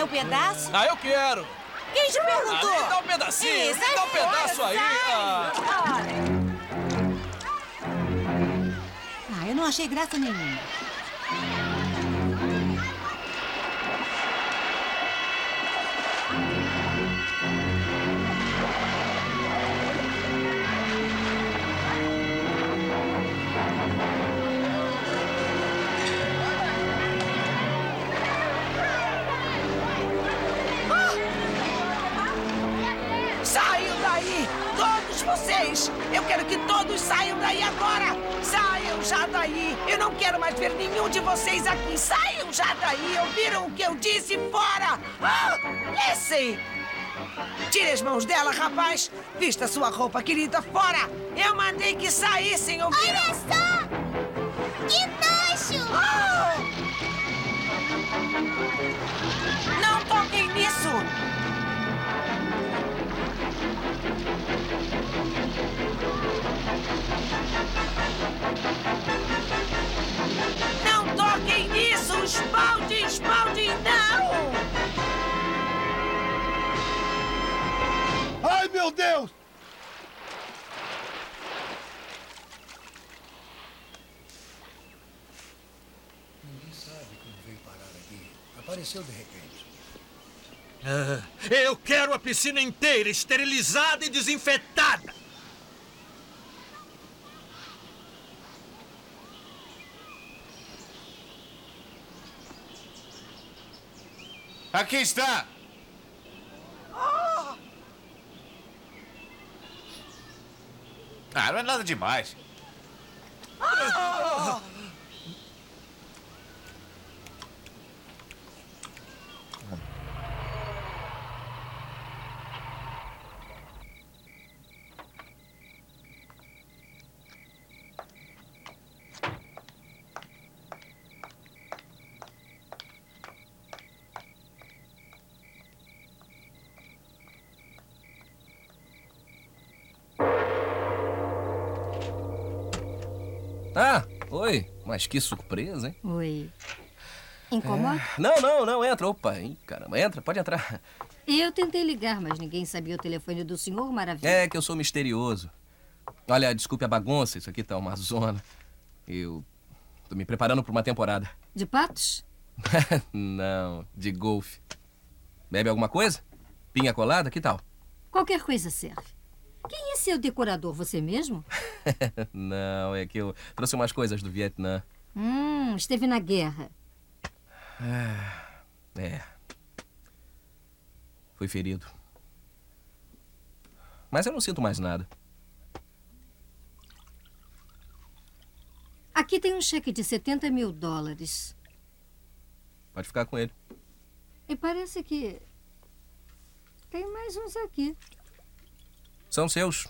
um pedaço? Ah, eu quero! Quem te perguntou? Me dá um pedacinho, me dá um pedaço aí! Eu não achei graça nenhuma. Saiam daí! Todos vocês! Eu quero que todos saiam daí agora! Saiam já daí! Eu não quero mais ver nenhum de vocês aqui! Saiam já daí! Ouviram o que eu disse? Fora! Lacey! Tire as mãos dela, rapaz! Vista sua roupa, querida! Fora! Eu mandei que saíssem, ouviram? Olha só! Que nojo! Não toquem nisso! Não toquem nisso! Espalde, não! Ai, meu Deus! Ninguém sabe como veio parar aqui. Apareceu de repente. Eu quero a piscina inteira, esterilizada e desinfetada. Aqui está! Ah, não é nada demais. Ah, oi. Mas que surpresa, hein? Oi. Incomoda? Não, entra. Opa, hein, caramba, entra, pode entrar. Eu tentei ligar, mas ninguém sabia o telefone do senhor Maravilha. É que eu sou misterioso. Olha, desculpe a bagunça, isso aqui tá uma zona. Eu tô me preparando pra uma temporada. De patos? Não, de golfe. Bebe alguma coisa? Pinha colada, que tal? Qualquer coisa serve. Quem é seu decorador, você mesmo? Não, é que eu trouxe umas coisas do Vietnã. Esteve na guerra. É. Fui ferido. Mas eu não sinto mais nada. Aqui tem um cheque de $70 mil. Pode ficar com ele. E parece que tem mais uns aqui. São seus.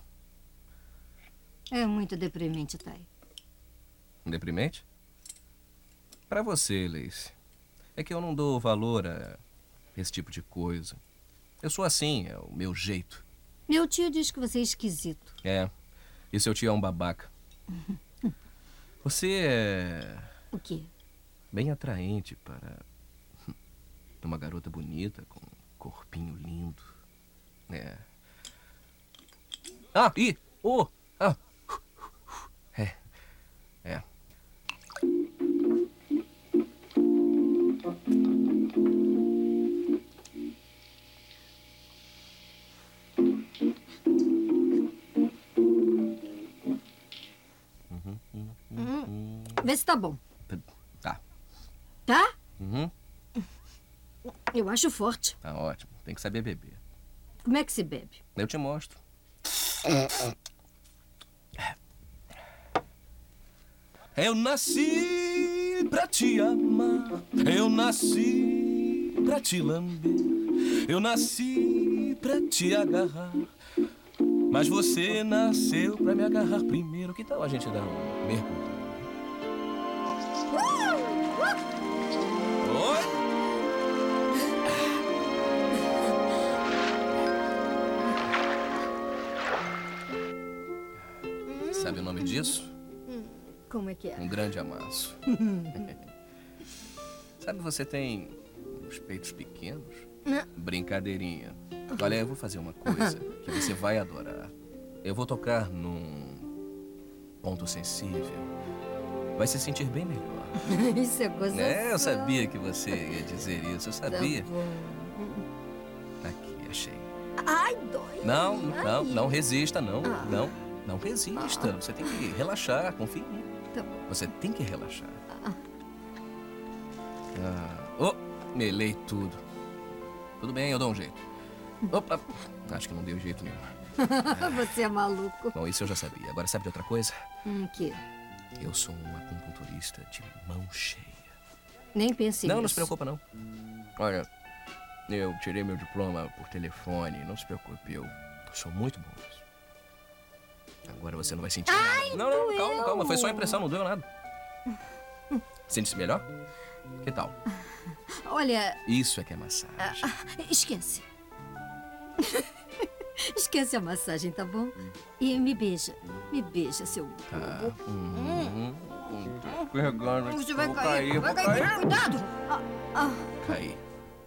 É muito deprimente, Thay. Deprimente? Pra você, Lacey. É que eu não dou valor a esse tipo de coisa. Eu sou assim, é o meu jeito. Meu tio diz que você é esquisito. É. E seu tio é um babaca. Você é... O quê? Bem atraente para uma garota bonita com um corpinho lindo. É. É. Vê se tá bom. Tá. Tá? Uhum. Eu acho forte. Tá ótimo. Tem que saber beber. Como é que se bebe? Eu te mostro. Eu nasci pra te amar. Eu nasci pra te lamber. Eu nasci pra te agarrar. Mas você nasceu pra me agarrar primeiro. Que tal a gente dar um mergulho? Oi? Sabe o nome disso? Como é que é? Um grande amasso. Sabe, você tem uns peitos pequenos? Brincadeirinha. Olha, eu vou fazer uma coisa que você vai adorar. Eu vou tocar num ponto sensível. Vai se sentir bem melhor. Isso é coisa Eu sabia que você ia dizer isso, eu sabia. Tá bom. Aqui, achei. Ai, dói. Não resista, não resista. Você tem que relaxar, confia em mim. Tá bom. Você tem que relaxar. Melei tudo. Tudo bem, eu dou um jeito. Opa, acho que não deu jeito nenhum. Você é maluco. Bom, isso eu já sabia. Agora sabe de outra coisa? Que? Eu sou um acupunturista de mão cheia. Nem pense nisso. Não se preocupa, não. Olha, eu tirei meu diploma por telefone. Não se preocupe, eu sou muito bom nisso. Agora você não vai sentir nada. Não, calma. Foi só impressão, não doeu nada. Sente-se melhor? Que tal? Olha... Isso é que é massagem. Esquece. Esquece a massagem, tá bom? E me beija. Me beija, seu bobo. Você vai cair. Vai cair. Cuidado. Caí.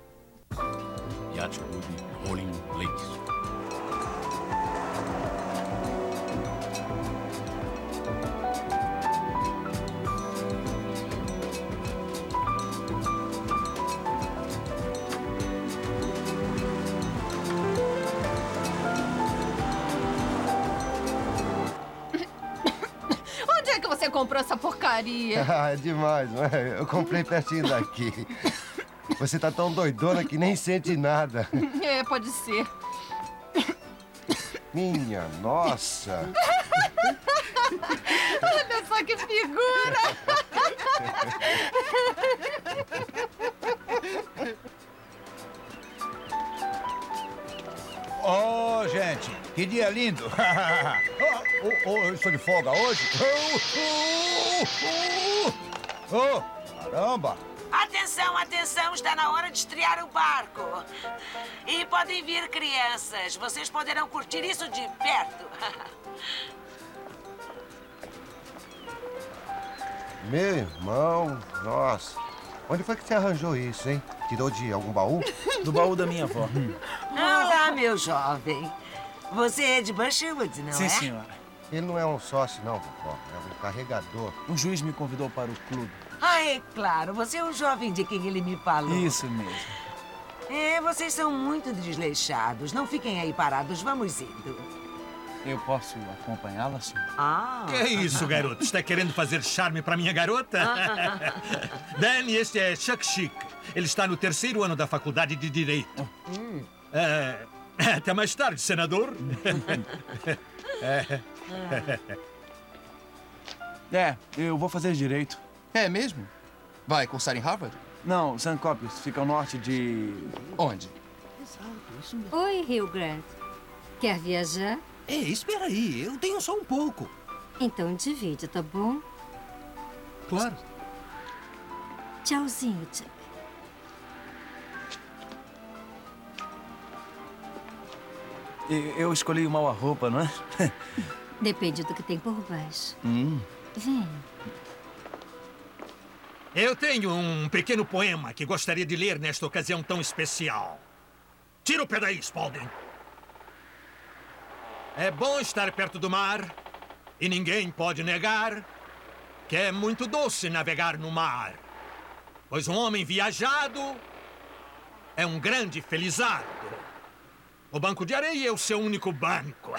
Yacht Club Rolling Lakes. Onde é que você comprou essa porcaria? É demais, não é? Eu comprei pertinho daqui. Você tá tão doidona que nem sente nada. É, pode ser. Minha nossa! Olha só que figura! Oh, gente, que dia lindo! Eu estou de folga hoje? Oh, caramba! Atenção, atenção, está na hora de estrear o barco. E podem vir crianças, vocês poderão curtir isso de perto. Meu irmão, nossa. Onde foi que você arranjou isso, hein? Tirou de algum baú? Do baú da minha avó. Olá, meu jovem. Você é de Bushwood, não é? Sim, senhora. Ele não é um sócio, não, vovó. É um carregador. Um juiz me convidou para o clube. Ah, é claro. Você é o jovem de quem ele me falou. Isso mesmo. É, vocês são muito desleixados. Não fiquem aí parados. Vamos indo. Eu posso acompanhá-la, senhor? Que é isso, garoto? Está querendo fazer charme para minha garota? Danny, este é Chuck Chick. Ele está no 3º ano da faculdade de Direito. Até mais tarde, senador. Eu vou fazer direito. É mesmo? Vai cursar em Harvard? Não, St. Copious. Fica ao norte de... Onde? Oi, Rio Grande. Quer viajar? Espera aí. Eu tenho só um pouco. Então divide, tá bom? Claro. Tchauzinho, Chuck. Eu escolhi mal a roupa, não é? Depende do que tem por baixo. Vem. Eu tenho um pequeno poema que gostaria de ler nesta ocasião tão especial. Tira o pé daí, Spaulding. É bom estar perto do mar e ninguém pode negar que é muito doce navegar no mar. Pois um homem viajado é um grande felizardo. O banco de areia é o seu único banco.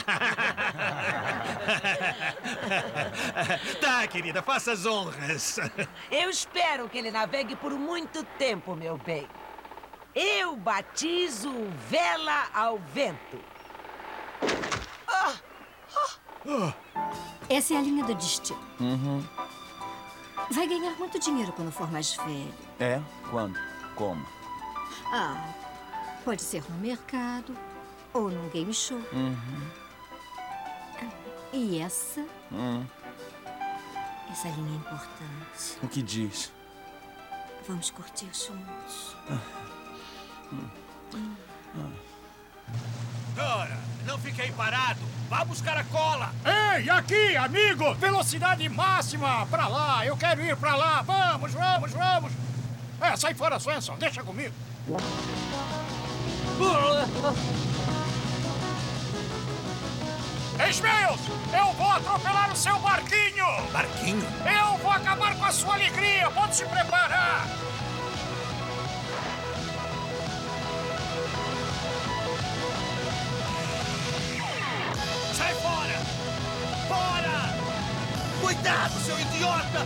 Tá, querida, faça as honras. Eu espero que ele navegue por muito tempo, meu bem. Eu batizo vela ao vento. Essa é a linha do destino. Vai ganhar muito dinheiro quando for mais velho. É? Quando? Como? Pode ser no mercado ou num game show. E essa linha é importante. O que diz? Vamos curtir juntos. Ora, não fique aí parado. Vá buscar a cola. Ei, aqui, amigo! Velocidade máxima! Pra lá, eu quero ir pra lá! Vamos! Sai fora, Swenson! Deixa comigo! Smiles, eu vou atropelar o seu barquinho! Barquinho? Eu vou acabar com a sua alegria! Pode se preparar! Sai fora! Fora! Cuidado, seu idiota!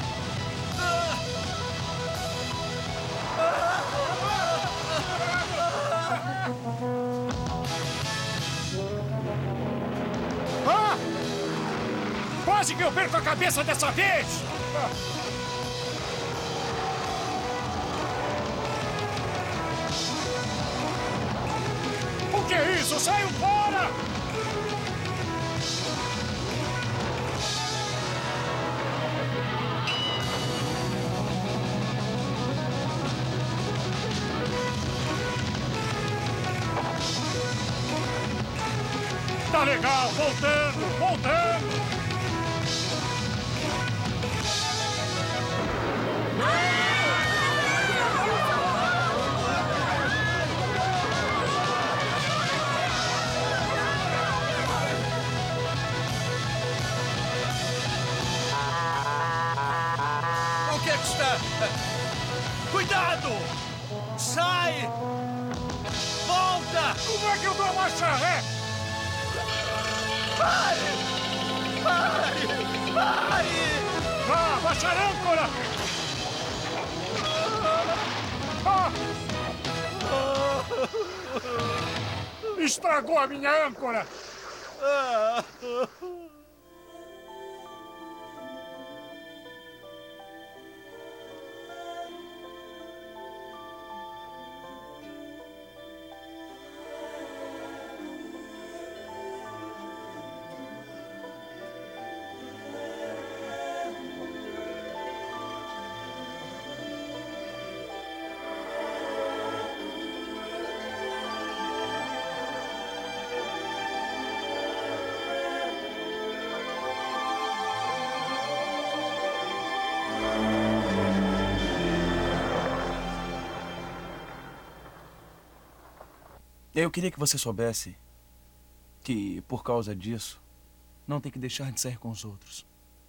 Ah! Quase que eu perco a cabeça dessa vez! O que é isso? Saiam fora! Tá legal, voltando, voltando! O que é que está... Cuidado! Sai! Volta! Como é que eu dou a marcha ré? Pare! Pare! Pare! Vá, baixar a âncora! Ah! Estragou a minha âncora! Eu queria que você soubesse que, por causa disso, não tem que deixar de sair com os outros.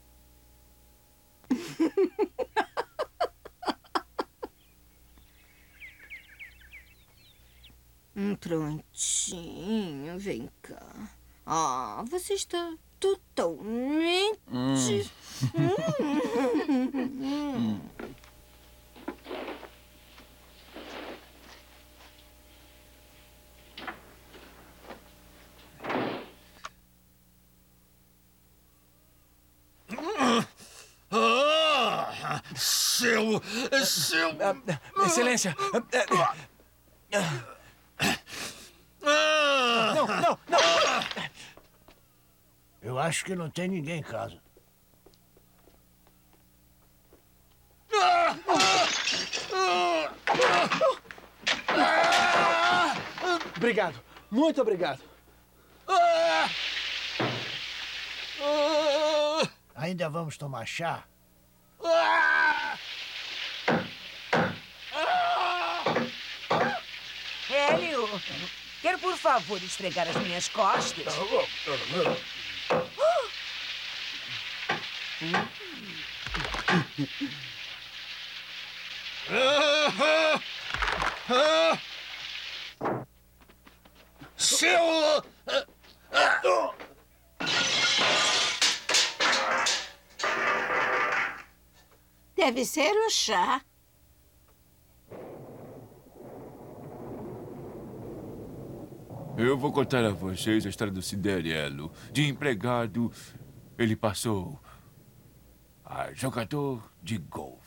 Prontinho, vem cá. Ah, você está totalmente... Seu... Excelência! Não, não, não! Eu acho que não tem ninguém em casa. Obrigado. Muito obrigado. Ainda vamos tomar chá? Hélio, quer por favor esfregar as minhas costas? Seu... Deve ser o chá. Eu vou contar a vocês a história do Cinderelo. De empregado, ele passou a jogador de golfe.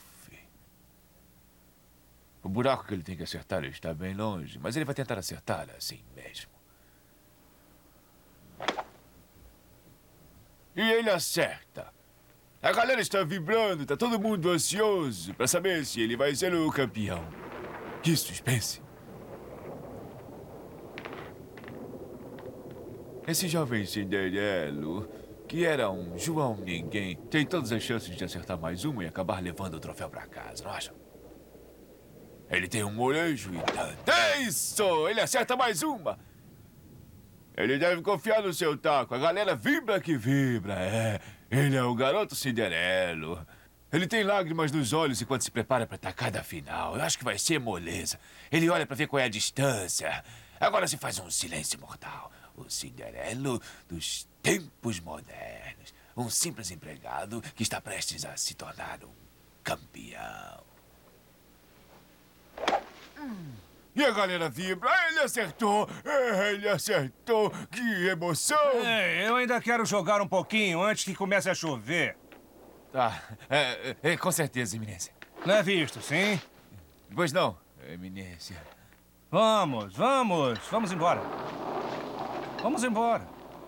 O buraco que ele tem que acertar está bem longe, mas ele vai tentar acertar assim mesmo. E ele acerta. A galera está vibrando, está todo mundo ansioso para saber se ele vai ser o campeão. Que suspense. Esse jovem Cinderelo, que era um João Ninguém, tem todas as chances de acertar mais uma e acabar levando o troféu para casa, não acham? Ele tem um molejo e tanto. É isso! Ele acerta mais uma! Ele deve confiar no seu taco. A galera vibra que vibra, é. Ele é o garoto Cinderelo. Ele tem lágrimas nos olhos enquanto se prepara para a tacada final. Eu acho que vai ser moleza. Ele olha para ver qual é a distância. Agora se faz um silêncio mortal. O Cinderelo dos tempos modernos. Um simples empregado que está prestes a se tornar um campeão. E a galera vibra. Ele acertou! Ele acertou! Que emoção! Eu ainda quero jogar um pouquinho antes que comece a chover. Tá. Com certeza, Eminência. Não é visto, sim? Pois não, Eminência. Vamos embora. Vamos embora.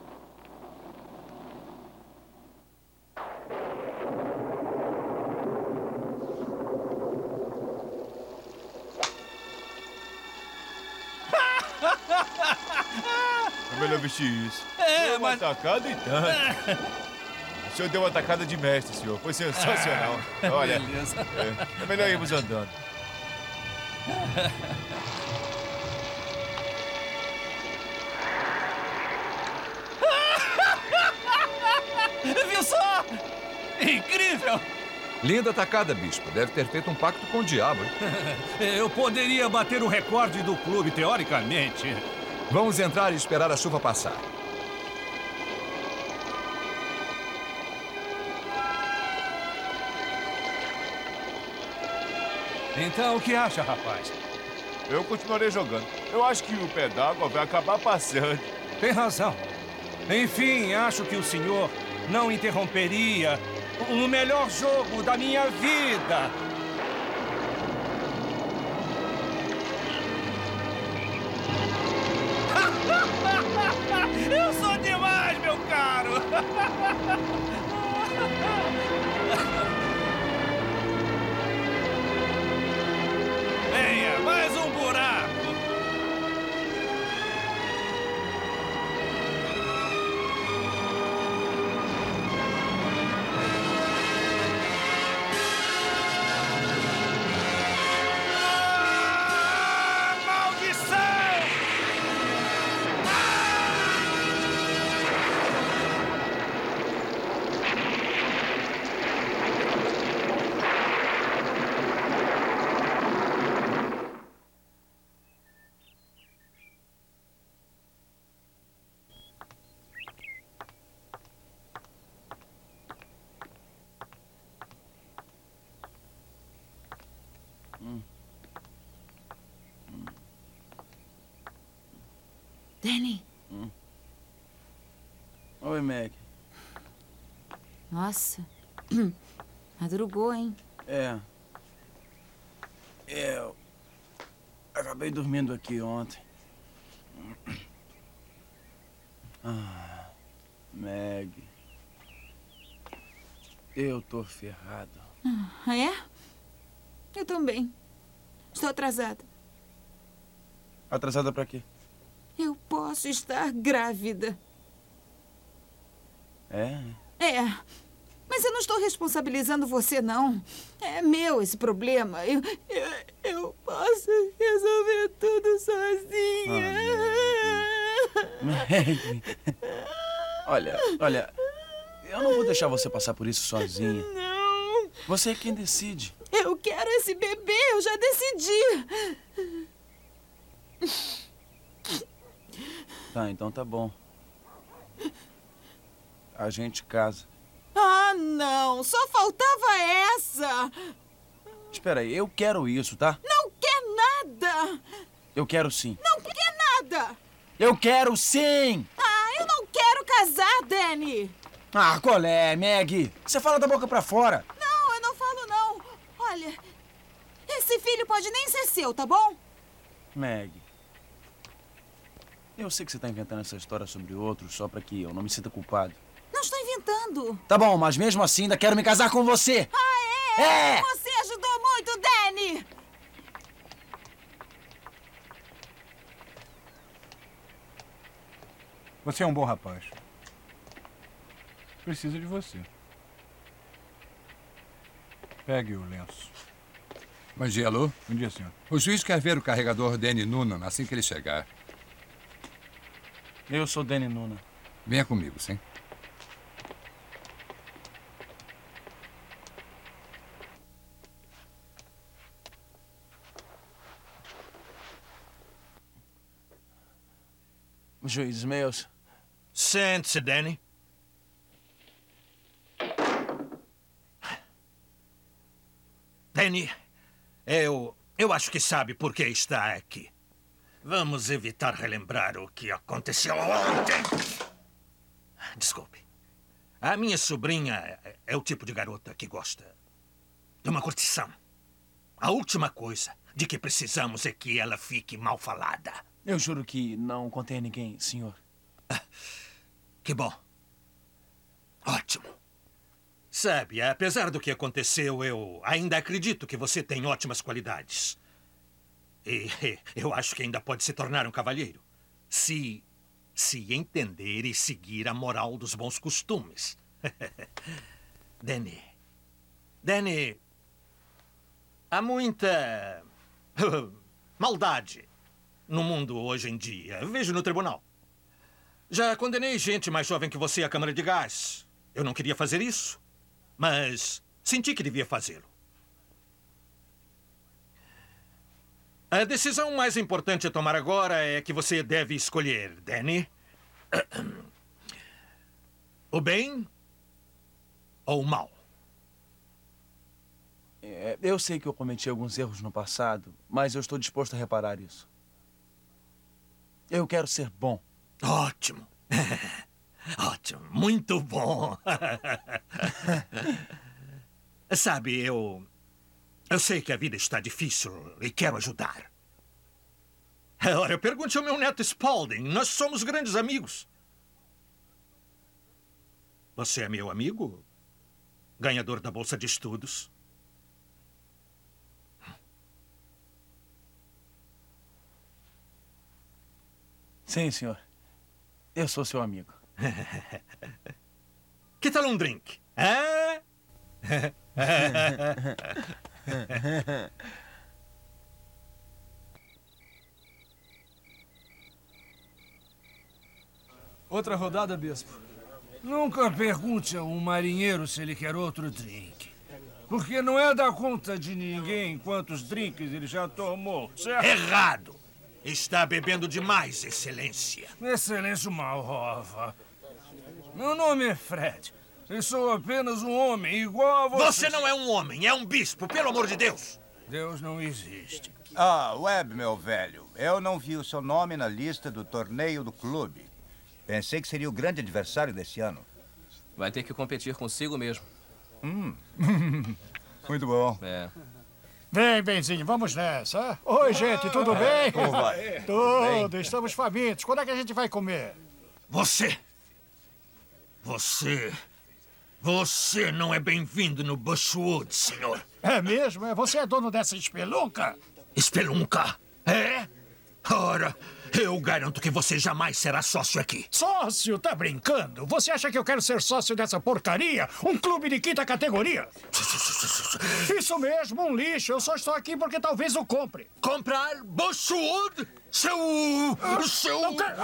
É melhor vestir isso. É, uma tacada e tanto. O senhor deu uma tacada de mestre, senhor. Foi sensacional. Olha, beleza. É melhor irmos andando. Viu só? Incrível! Linda tacada, bispo. Deve ter feito um pacto com o diabo, hein? Eu poderia bater o recorde do clube, teoricamente. Vamos entrar e esperar a chuva passar. Então, o que acha, rapaz? Eu continuarei jogando. Eu acho que o pé d'água vai acabar passando. Tem razão. Enfim, acho que o senhor não interromperia o melhor jogo da minha vida. Eu sou demais, meu caro! Venha, mais um buraco! Danny. Oi, Meg. Nossa. Madrugou, hein? Eu acabei dormindo aqui ontem. Meg. Eu tô ferrado. Ah, é? Eu também. Estou atrasada. Atrasada pra quê? Eu posso estar grávida. É? É. Mas eu não estou responsabilizando você, não. É meu esse problema. Eu posso resolver tudo sozinha. Meg. Olha, eu não vou deixar você passar por isso sozinha. Não. Você é quem decide. Eu quero esse bebê, eu já decidi. Tá, então tá bom. A gente casa. Ah, não! Só faltava essa! Espera aí, eu quero isso, tá? Não quer nada! Eu quero sim. Não quer nada! Eu quero sim! Ah, eu não quero casar, Danny! Ah, qual é, Meg? Você fala da boca pra fora. Não, eu não falo não. Olha, esse filho pode nem ser seu, tá bom? Meg, eu sei que você tá inventando essa história sobre outro só pra que eu não me sinta culpado. Não estou inventando. Tá bom, mas mesmo assim ainda quero me casar com você. Ah, é? Você ajudou muito, Danny! Você é um bom rapaz. Precisa de você. Pegue o lenço. Bom dia, Lu. Bom dia, senhor. O juiz quer ver o carregador Danny Noonan assim que ele chegar. Eu sou Danny Noonan. Venha comigo, sim? Juiz Meus. Sente-se, Danny. Danny, eu acho que sabe por que está aqui. Vamos evitar relembrar o que aconteceu ontem. Desculpe. A minha sobrinha é o tipo de garota que gosta de uma curtição. A última coisa de que precisamos é que ela fique mal falada. Eu juro que não contei a ninguém, senhor. Que bom. Ótimo. Sabe, apesar do que aconteceu, eu ainda acredito que você tem ótimas qualidades. E eu acho que ainda pode se tornar um cavalheiro. Se entender e seguir a moral dos bons costumes. Danny, há muita maldade no mundo hoje em dia. Vejo no tribunal. Já condenei gente mais jovem que você à câmara de gás. Eu não queria fazer isso, mas senti que devia fazê-lo. A decisão mais importante a tomar agora é que você deve escolher, Danny, o bem ou o mal. Eu sei que eu cometi alguns erros no passado, mas eu estou disposto a reparar isso. Eu quero ser bom. Ótimo. Ótimo. Muito bom. Sabe, eu sei que a vida está difícil e quero ajudar. Ora, pergunte ao meu neto Spaulding. Nós somos grandes amigos. Você é meu amigo? Ganhador da bolsa de estudos? Sim, senhor. Eu sou seu amigo. Que tal um drink? Hã? Outra rodada, bispo. Nunca pergunte a um marinheiro se ele quer outro drink. Porque não é dar conta de ninguém quantos drinks ele já tomou, certo? Errado! Está bebendo demais, Excelência. Excelência Malhova. Meu nome é Fred. Eu sou apenas um homem igual a você. Você não é um homem, é um bispo, pelo amor de Deus. Deus não existe. Ah, Webb, meu velho. Eu não vi o seu nome na lista do torneio do clube. Pensei que seria o grande adversário desse ano. Vai ter que competir consigo mesmo. Muito bom. É. Vem, Benzinho, vamos nessa. Oi, gente, tudo bem? Como vai? Tudo, estamos famintos. Quando é que a gente vai comer? Você não é bem-vindo no Bushwood, senhor. É mesmo? Você é dono dessa espelunca? Espelunca? É? Ora, eu garanto que você jamais será sócio aqui. Sócio? Tá brincando? Você acha que eu quero ser sócio dessa porcaria? Um clube de quinta categoria? Isso mesmo, um lixo. Eu só estou aqui porque talvez o compre. Comprar Bushwood? Seu... Não, seu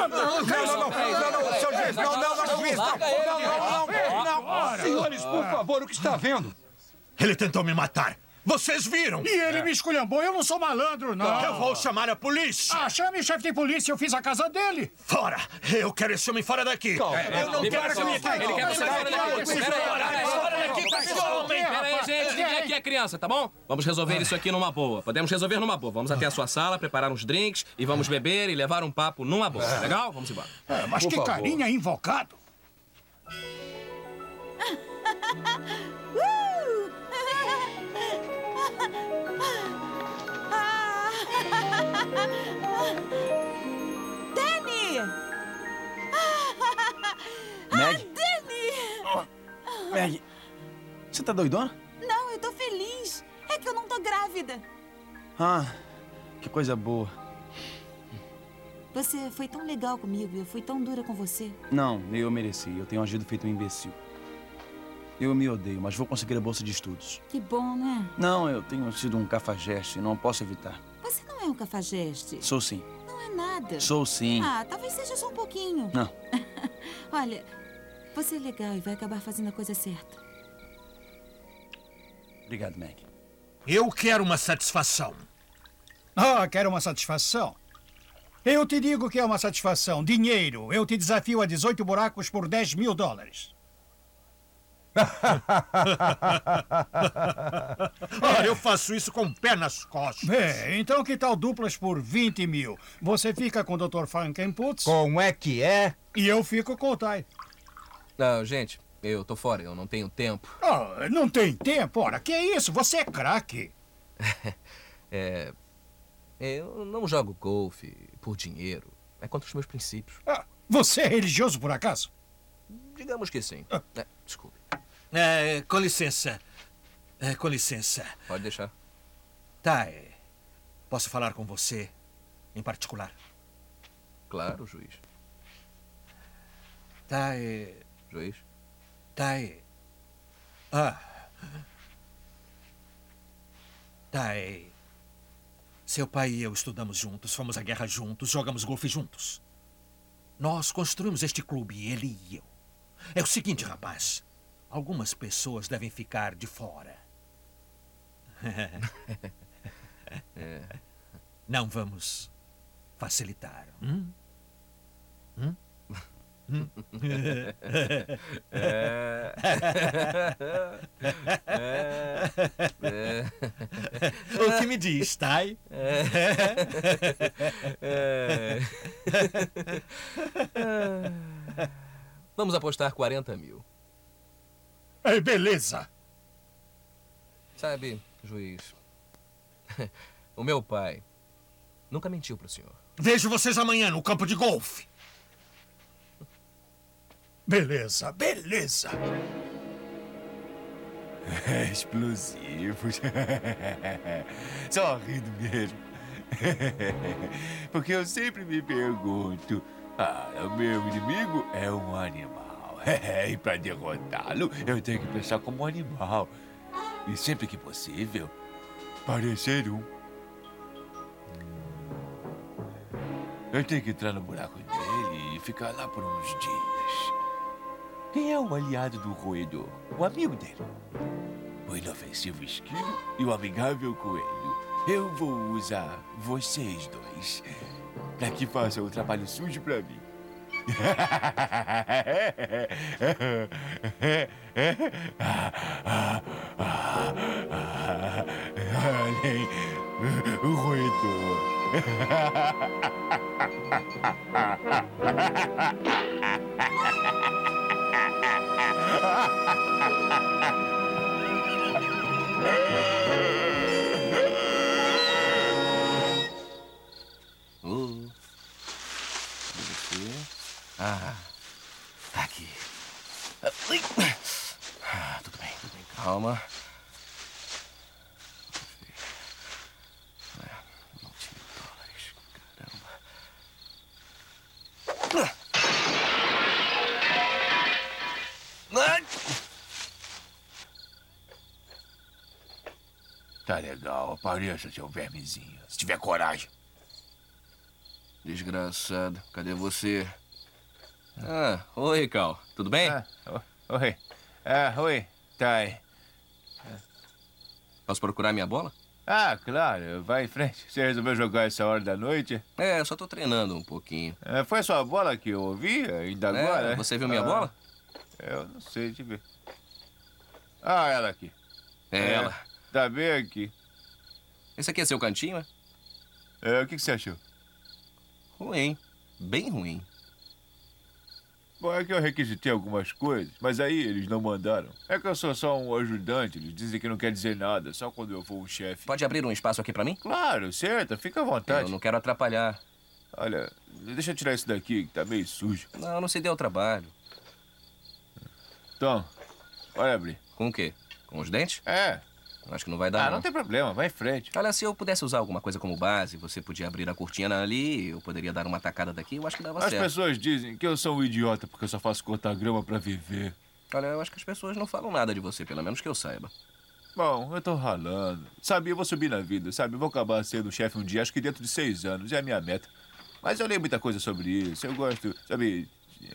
juiz, não, juiz, não. Senhores, por favor, o que está vendo? Ele tentou me matar. Vocês viram? E ele me esculhambou. Eu não sou malandro, não. Eu vou chamar a polícia. Ah, chame o chefe de polícia. Eu fiz a casa dele. Fora. Eu quero esse homem fora daqui. Eu não quero esse homem aqui. Ele quer você fora daqui. Fora daqui, cachorro. Pera aí, gente. Ninguém aqui é criança, tá bom? Vamos resolver isso aqui numa boa. Podemos resolver numa boa. Vamos até a sua sala, preparar uns drinks e vamos beber e levar um papo numa boa. Legal? Vamos embora. Mas que carinha invocado. Danny! Meg? Danny! Meg, você tá doidona? Não, eu tô feliz. É que eu não tô grávida. Ah, que coisa boa. Você foi tão legal comigo e eu fui tão dura com você. Não, eu mereci. Eu tenho agido feito um imbecil. Eu me odeio, mas vou conseguir a bolsa de estudos. Que bom, né? Não, eu tenho sido um cafajeste, não posso evitar. Você não é um cafajeste. Sou sim. Não é nada. Sou sim. Ah, talvez seja só um pouquinho. Não. Olha, você é legal e vai acabar fazendo a coisa certa. Obrigado, Meg. Eu quero uma satisfação. Ah, quero uma satisfação? Eu te digo que é uma satisfação. Dinheiro. Eu te desafio a 18 buracos por $10.000. Ora, eu faço isso com o pé nas costas. Então que tal duplas por 20 mil? Você fica com o Dr. Frankenputz. Como é que é? E eu fico com o Ty. Não, gente, eu tô fora, eu não tenho tempo. Oh, não tem tempo? Ora, que é isso? Você é craque. Eu não jogo golfe por dinheiro. É contra os meus princípios. Você é religioso, por acaso? Digamos que sim. Desculpe. Com licença. Com licença. Pode deixar. Tá, posso falar com você em particular? Claro, juiz. Tá, Juiz? Tá, Tá, seu pai e eu estudamos juntos, fomos à guerra juntos, jogamos golfe juntos. Nós construímos este clube, ele e eu. É o seguinte, rapaz. Algumas pessoas devem ficar de fora. Não vamos facilitar. O que me diz, Ty? Vamos apostar 40 mil. Beleza. Sabe, juiz, o meu pai nunca mentiu pro senhor. Vejo vocês amanhã no campo de golfe. Beleza, beleza. Explosivos. Só rindo mesmo. Porque eu sempre me pergunto, o meu inimigo é um animal. E para derrotá-lo, eu tenho que pensar como um animal. E sempre que possível, parecer um. Eu tenho que entrar no buraco dele e ficar lá por uns dias. Quem é o aliado do roedor? O amigo dele. O inofensivo esquilo e o amigável coelho. Eu vou usar vocês dois para que façam o trabalho sujo para mim. Olhem, o roedor. Tá aqui. Tudo bem, calma. $20, caramba. Tá legal, apareça, seu vermezinho, se tiver coragem. Desgraçado, cadê você? Oi, Cal. Tudo bem? Oi. Oi, Ty. Posso procurar minha bola? Claro. Vai em frente. Você resolveu jogar essa hora da noite? Só tô treinando um pouquinho. Foi a sua bola que eu ouvi ainda agora? Você viu minha bola? Eu não sei, deixa eu ver. Ela aqui. Ela. Tá bem aqui. Esse aqui é seu cantinho, O que você achou? Ruim. Bem ruim. Bom, é que eu requisitei algumas coisas, mas aí eles não mandaram. É que eu sou só um ajudante, eles dizem que não quer dizer nada, só quando eu for um chefe. Pode abrir um espaço aqui pra mim? Claro, certo, fica à vontade. Eu não quero atrapalhar. Olha, deixa eu tirar isso daqui, que tá meio sujo. Não se dê ao trabalho. Então, vai abrir. Com o quê? Com os dentes? Acho que não vai Não dar, não. tem problema, vai em frente. Olha, se eu pudesse usar alguma coisa como base, você podia abrir a cortina ali, eu poderia dar uma tacada daqui, eu acho que dava certo. As pessoas dizem que eu sou um idiota porque eu só faço cortar grama pra viver. Olha, eu acho que as pessoas não falam nada de você, pelo menos que eu saiba. Bom, eu tô ralando. Sabe, eu vou subir na vida, sabe? Eu vou acabar sendo chefe um dia, acho que dentro de 6 anos. É a minha meta. Mas eu leio muita coisa sobre isso. Eu gosto, sabe...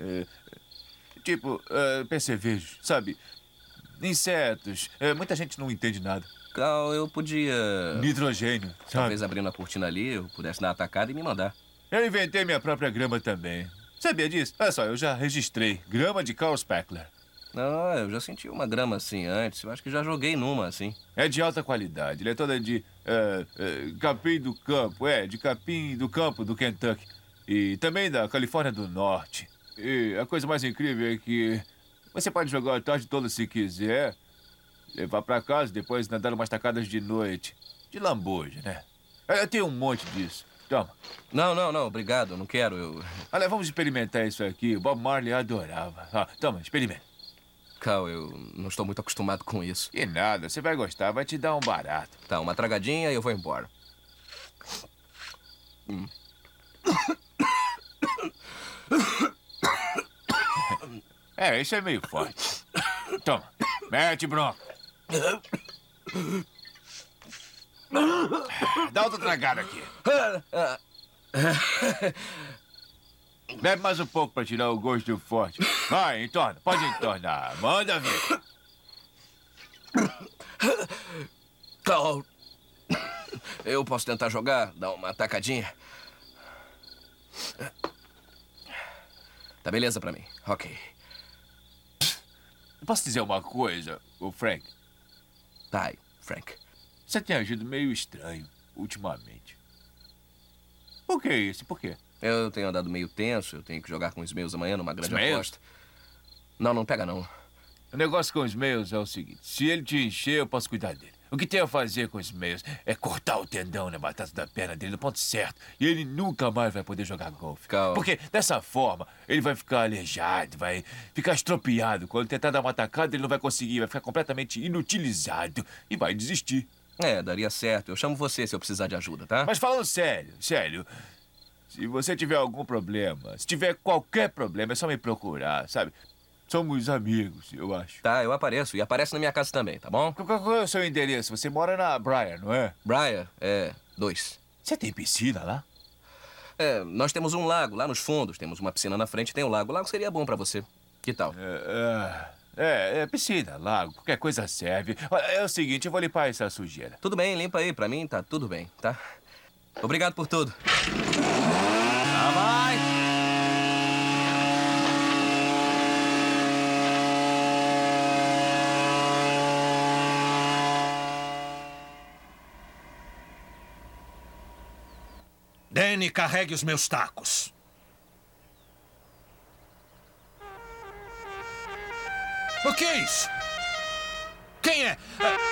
percevejos, sabe? Insetos. Muita gente não entende nada. Cal, eu podia... Nitrogênio, sabe? Talvez abrindo a cortina ali, eu pudesse dar uma atacada e me mandar. Eu inventei minha própria grama também. Sabia disso? Olha só, eu já registrei. Grama de Carl Speckler. Não, eu já senti uma grama assim antes. Eu acho que já joguei numa assim. É de alta qualidade. Ele é toda de capim do campo. De capim do campo do Kentucky. E também da Califórnia do Norte. E a coisa mais incrível é que você pode jogar a tarde toda se quiser. Levar pra casa e depois nadar umas tacadas de noite. De lambuja, né? Eu tenho um monte disso. Toma. Não, obrigado. Eu não quero, Olha, vamos experimentar isso aqui. O Bob Marley adorava. Toma, experimenta. Cal, eu não estou muito acostumado com isso. E nada, você vai gostar, vai te dar um barato. Tá, uma tragadinha e eu vou embora. Isso é meio forte. Toma, mete bronca. Dá outra tragada aqui. Bebe mais um pouco pra tirar o gosto forte. Vai, entorna. Pode entornar. Manda ver. Cal, eu posso tentar jogar? Dar uma atacadinha? Tá beleza pra mim. Ok. Posso dizer uma coisa, o Frank? Tá, Frank. Você tem agido meio estranho ultimamente. Por que isso? Por quê? Eu tenho andado meio tenso. Eu tenho que jogar com os meus amanhã numa grande aposta. Não pega não. O negócio com os meus é o seguinte. Se ele te encher, eu posso cuidar dele. O que tem a fazer com os meus é cortar o tendão na batata da perna dele no ponto certo. E ele nunca mais vai poder jogar golfe. Calma. Porque dessa forma, ele vai ficar aleijado, vai ficar estropiado. Quando tentar dar uma atacada, ele não vai conseguir. Vai ficar completamente inutilizado e vai desistir. Daria certo. Eu chamo você se eu precisar de ajuda, tá? Mas falando sério. Se você tiver algum problema, se tiver qualquer problema, é só me procurar, sabe? Somos amigos, eu acho. Tá, eu apareço. E aparece na minha casa também, tá bom? Qual é o seu endereço? Você mora na Briar, não é? Briar? 2. Você tem piscina lá? Nós temos um lago lá nos fundos. Temos uma piscina na frente e tem um lago. O lago seria bom pra você. Que tal? Piscina, lago, qualquer coisa serve. Olha, é o seguinte, eu vou limpar essa sujeira. Tudo bem, limpa aí. Pra mim tá tudo bem, tá? Obrigado por tudo. Lá vai! Danny, carregue os meus tacos. O que é isso? Quem é?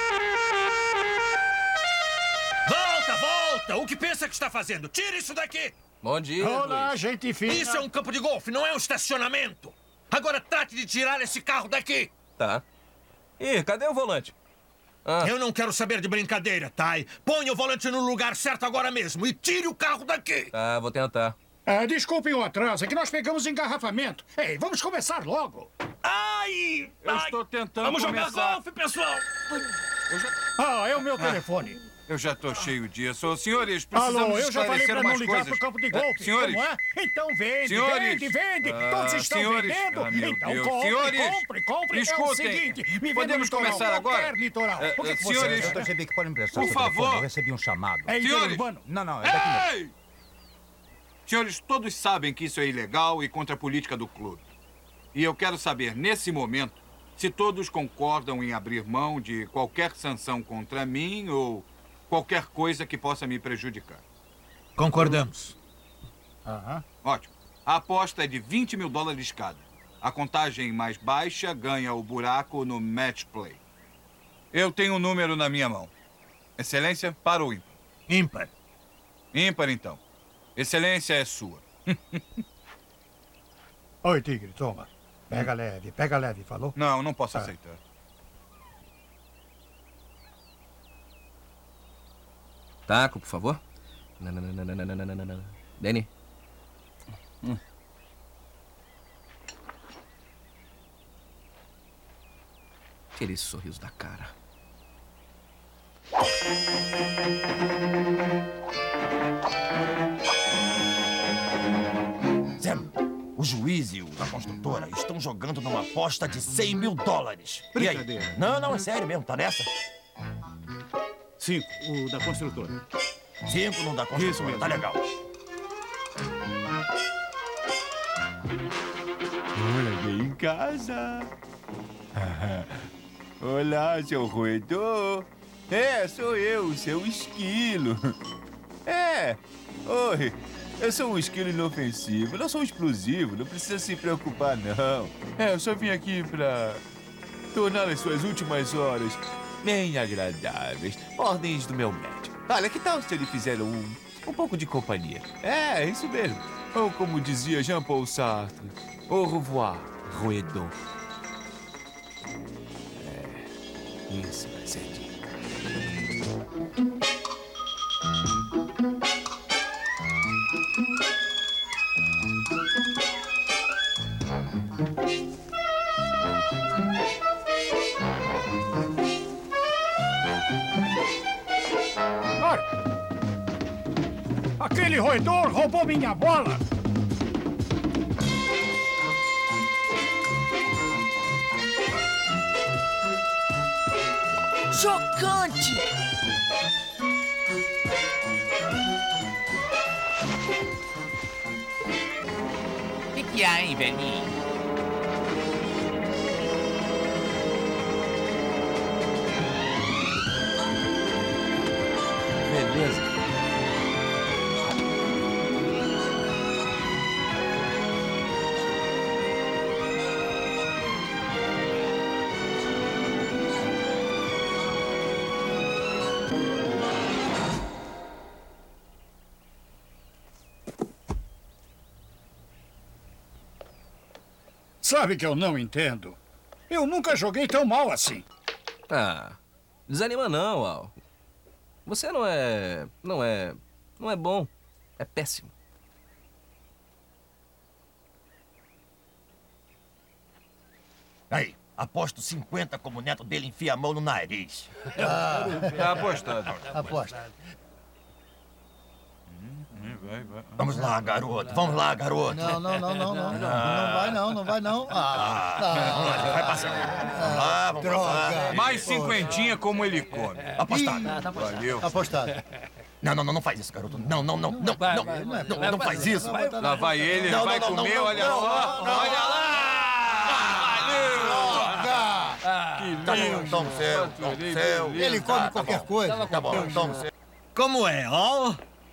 Volta! O que pensa que está fazendo? Tira isso daqui! Bom dia, Olá, gente fina. Isso é um campo de golfe, não é um estacionamento. Agora trate de tirar esse carro daqui. Tá. Ih, cadê o volante? Eu não quero saber de brincadeira, Ty. Ponha o volante no lugar certo agora mesmo e tire o carro daqui. Tá, vou tentar. Desculpem o atraso, é que nós pegamos engarrafamento. Ei, vamos começar logo. Eu estou tentando Vamos começar. jogar golfe, pessoal. É o meu telefone. Eu já estou cheio disso. Senhores, precisamos Alô, eu já falei esclarecer para não umas ligar coisas. pro campo de golfe. Senhores. Como é? Então vende, Senhores. vende. Todos estão senhores. vendendo. Meu Então Deus. compre, Senhores, compre. escutem. É o seguinte, me venda Podemos no litoral, começar agora? qualquer litoral. O que você senhores, acha? Eu percebi que pode emprestar por seu telefone. favor. Eu recebi um chamado. É Senhores. interurbano? Não, é daqui mesmo. Senhores, todos sabem que isso é ilegal e contra a política do clube. E eu quero saber, nesse momento, se todos concordam em abrir mão de qualquer sanção contra mim ou qualquer coisa que possa me prejudicar. Concordamos. Ótimo. A aposta é de $20 mil cada. A contagem mais baixa ganha o buraco no match play. Eu tenho um número na minha mão. Excelência, para ou ímpar? Ímpar. Ímpar, então. Excelência é sua. Oi, Tigre, toma. Pega leve, falou? Não posso aceitar. Taco, por favor. Não. Danny. Tire esse sorriso da cara. Sam, o juiz e o da construtora estão jogando numa aposta de $100 mil. E aí? Brincadeira. Não, é sério mesmo. Tá nessa? 5, o da construtora. 5 no da construtora. Isso mesmo. Tá legal. Olha, alguém em casa. Olá, seu roedor. Sou eu, seu esquilo. Oi. Eu sou um esquilo inofensivo, não sou explosivo, não precisa se preocupar, não. Eu só vim aqui pra tornar as suas últimas horas bem agradáveis. Ordens do meu médico. Olha, que tal se ele fizer um pouco de companhia? Isso mesmo. Ou como dizia Jean-Paul Sartre, au revoir, roedor. Isso vai ser dito. Aquele roedor roubou minha bola! Chocante! O que há, hein, velhinho? Beleza. Sabe que eu não entendo? Eu nunca joguei tão mal assim. Desanima não, Al. Você não é bom. É péssimo. Aí, aposto 50 como o neto dele enfia a mão no nariz. Tá apostado. Aposta. Vai. Vamos lá, garoto. Vamos lá, garoto. Não. Não vai não. Vai passar. Vamos Droga. Mais 50 como ele come. Apostado. Valeu. Apostado. Não faz isso, garoto. Não faz isso. Lá vai ele vai comer, olha só. Olha lá! Tá bom, toma o seu. Ele come qualquer coisa. Tá bom, toma o seu. Como é, ó?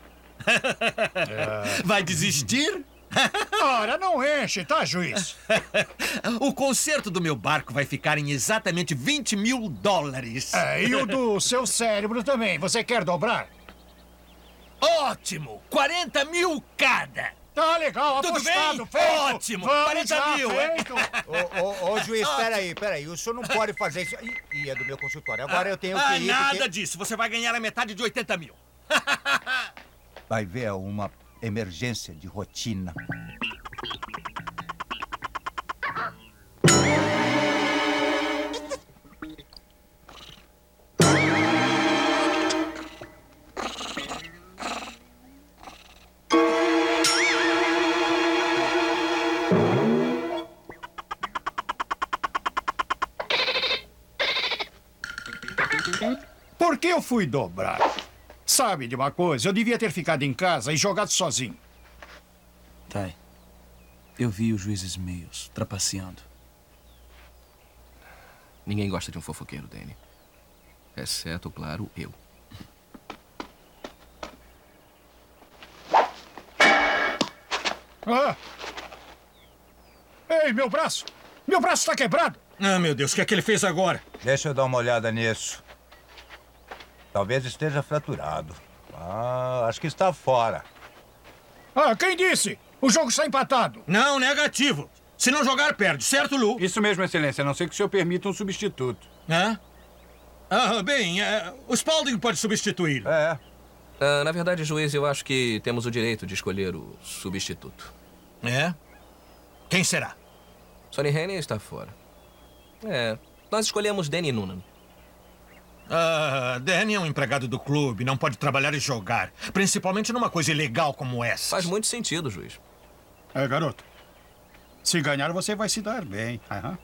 Vai desistir? Ora, não enche, tá, juiz? O conserto do meu barco vai ficar em exatamente $20 mil. E o do seu cérebro também. Você quer dobrar? Ótimo! 40 mil cada! Tá legal, Tudo apostado, bem? feito! Ótimo! Vamos 40 já, mil! feito. Ô, juiz, peraí. O senhor não pode fazer isso. E é do meu consultório. Agora eu tenho que ir. Nada disso. Você vai ganhar a metade de 80 mil. Vai ver, é uma emergência de rotina. Por que eu fui dobrar? Sabe de uma coisa? Eu devia ter ficado em casa e jogado sozinho. Ty, eu vi o juiz Smails trapaceando. Ninguém gosta de um fofoqueiro, Danny. Exceto, claro, eu. Ei, meu braço! Meu braço está quebrado! Meu Deus, o que é que ele fez agora? Deixa eu dar uma olhada nisso. Talvez esteja fraturado. Acho que está fora. Quem disse? O jogo está empatado. Não, negativo. Se não jogar, perde, certo, Lu? Isso mesmo, excelência, a não ser que o senhor permita um substituto. Bem, o Spaulding pode substituir. Na verdade, juiz, eu acho que temos o direito de escolher o substituto. Quem será? Sonny Henry está fora. Nós escolhemos Danny Noonan. Danny é um empregado do clube, não pode trabalhar e jogar. Principalmente numa coisa ilegal como essa. Faz muito sentido, juiz. Garoto, se ganhar você vai se dar bem. Aham.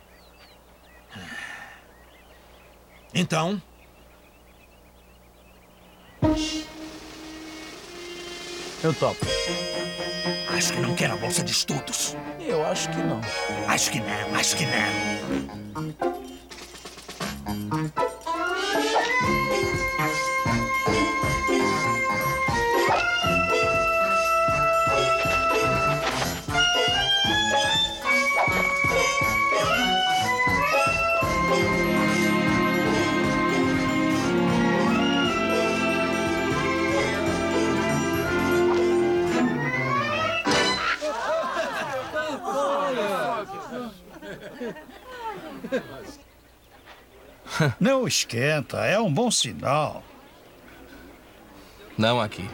Então? Eu topo. Acho que não quer a bolsa de estudos. Eu acho que não. Acho que não, acho que não. Não esquenta, é um bom sinal. Não aqui.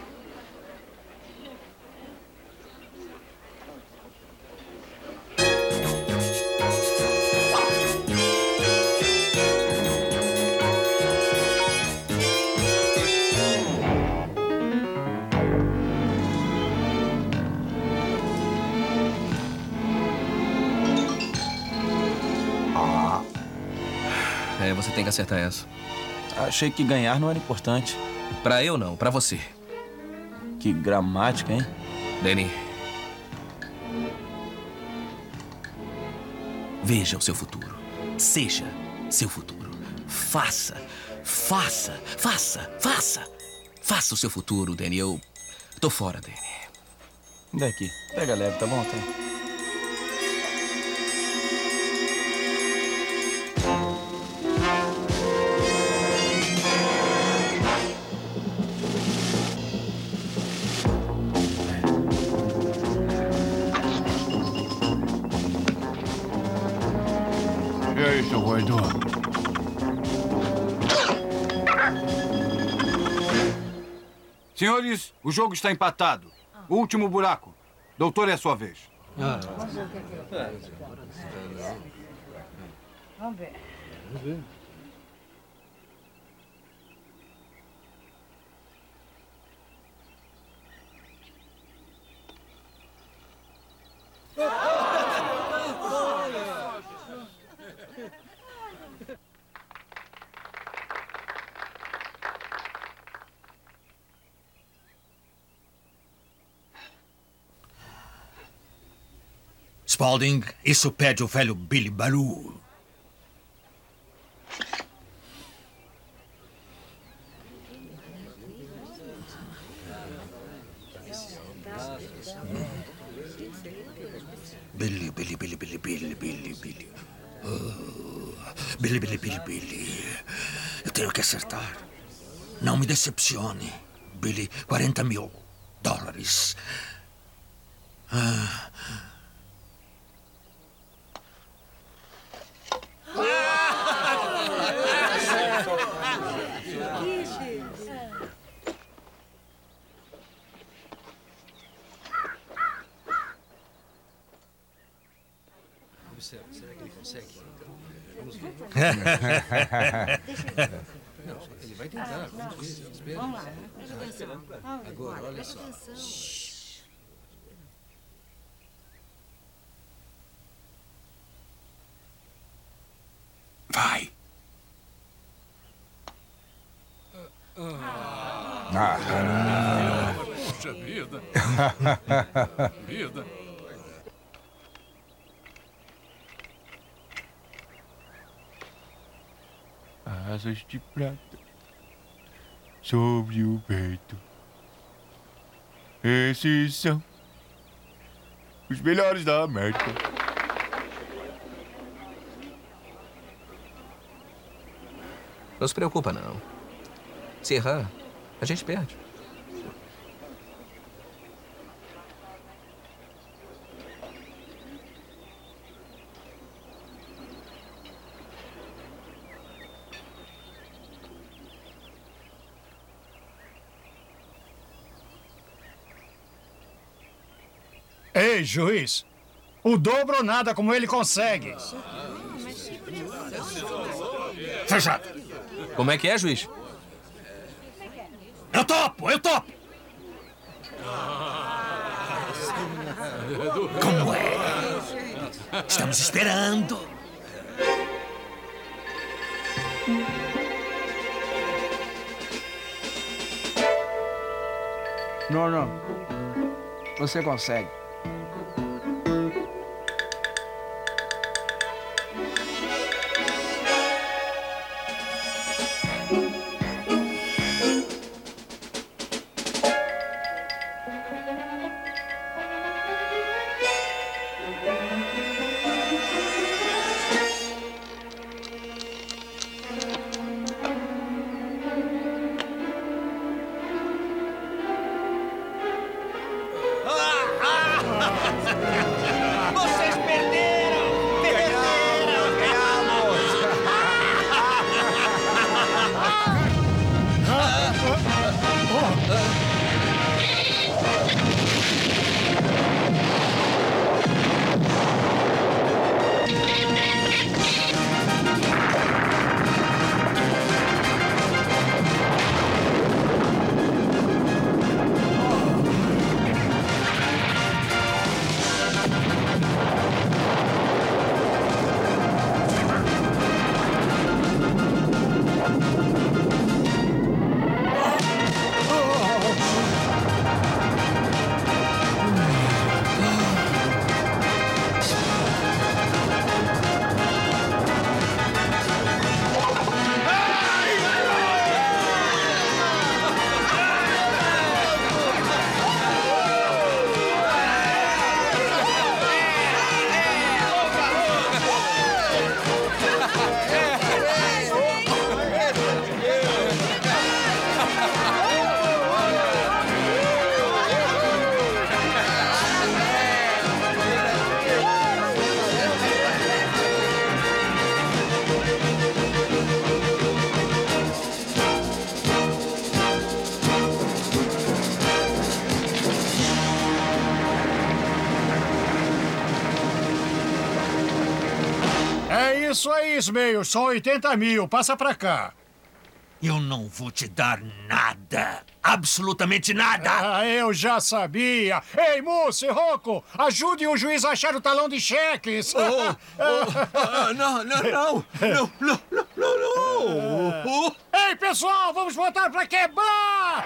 Você tem que acertar essa. Achei que ganhar não era importante. Pra eu não, pra você. Que gramática, hein? Danny. Veja o seu futuro. Seja seu futuro. Faça o seu futuro, Danny. Eu tô fora, Danny. Daqui. Pega leve, tá bom? Tá. E aí, seu roedor? Senhores, o jogo está empatado. O último buraco. Doutor, é a sua vez. Vamos ver. Spalding, isso pede o velho Billy Baru. Billy. Billy. Eu tenho que acertar. Não me decepcione. Billy, $40 mil. Será que ele consegue? Vamos ver. Não, ele vai tentar. Vamos ver. Espera. Vamos lá. Presta atenção. Agora, olha só. Vai. Puxa vida. Vida. Asas de prata sobre o peito. Esses são os melhores da América. Não se preocupa, não. Se errar, a gente perde. Ei, juiz! O dobro ou nada como ele consegue. Fechado. Como é que é, juiz? Eu topo, eu topo. Como é? Estamos esperando. Não. Você consegue. Vocês perderam! É isso aí, Ismael. São 80 mil. Passa pra cá. Eu não vou te dar nada. Absolutamente nada. Ah, eu já sabia. Ei, Moose, Rocco, ajudem o juiz a achar o talão de cheques. Não. Ei, pessoal, vamos botar pra quebrar!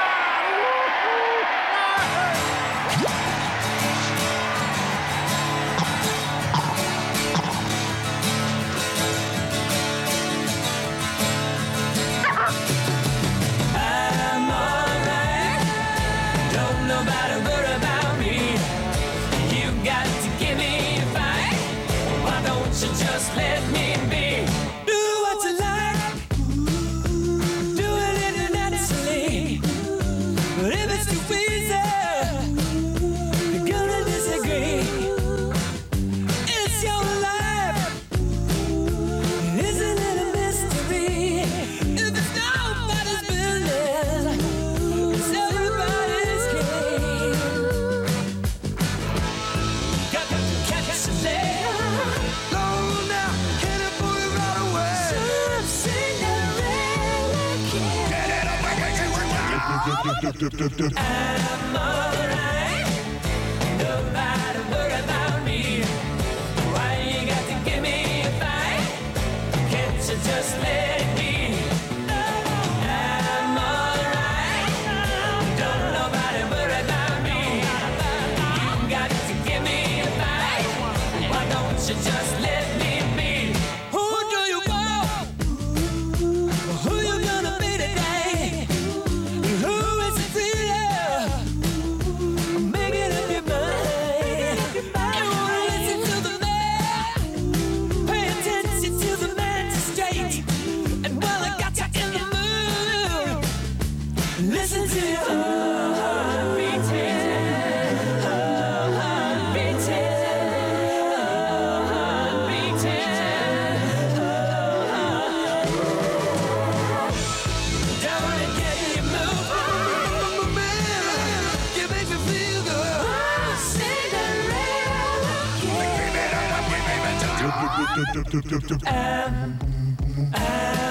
Just let me be. Do what you like. Do it naturally. But if it's too easy, you're gonna disagree. It's your life. Isn't it a mystery? If it's nobody's business, it's everybody's game. Got to catch a leg. I'm alright. Nobody worry about me. Why you got to give me a fight? Can't you just let it be? I'm alright. Don't nobody worry about me. You got to give me a fight. Why don't you just let me be? Who do you want? Who you gonna be today? Who is it really? Make it up your mind. You wanna listen to the man? Pay attention to the magistrate. And while I got you in the mood, listen to your heart beating. Heart beating. Heart beating. Don't it get you moving? You make me feel good. Cinderella. I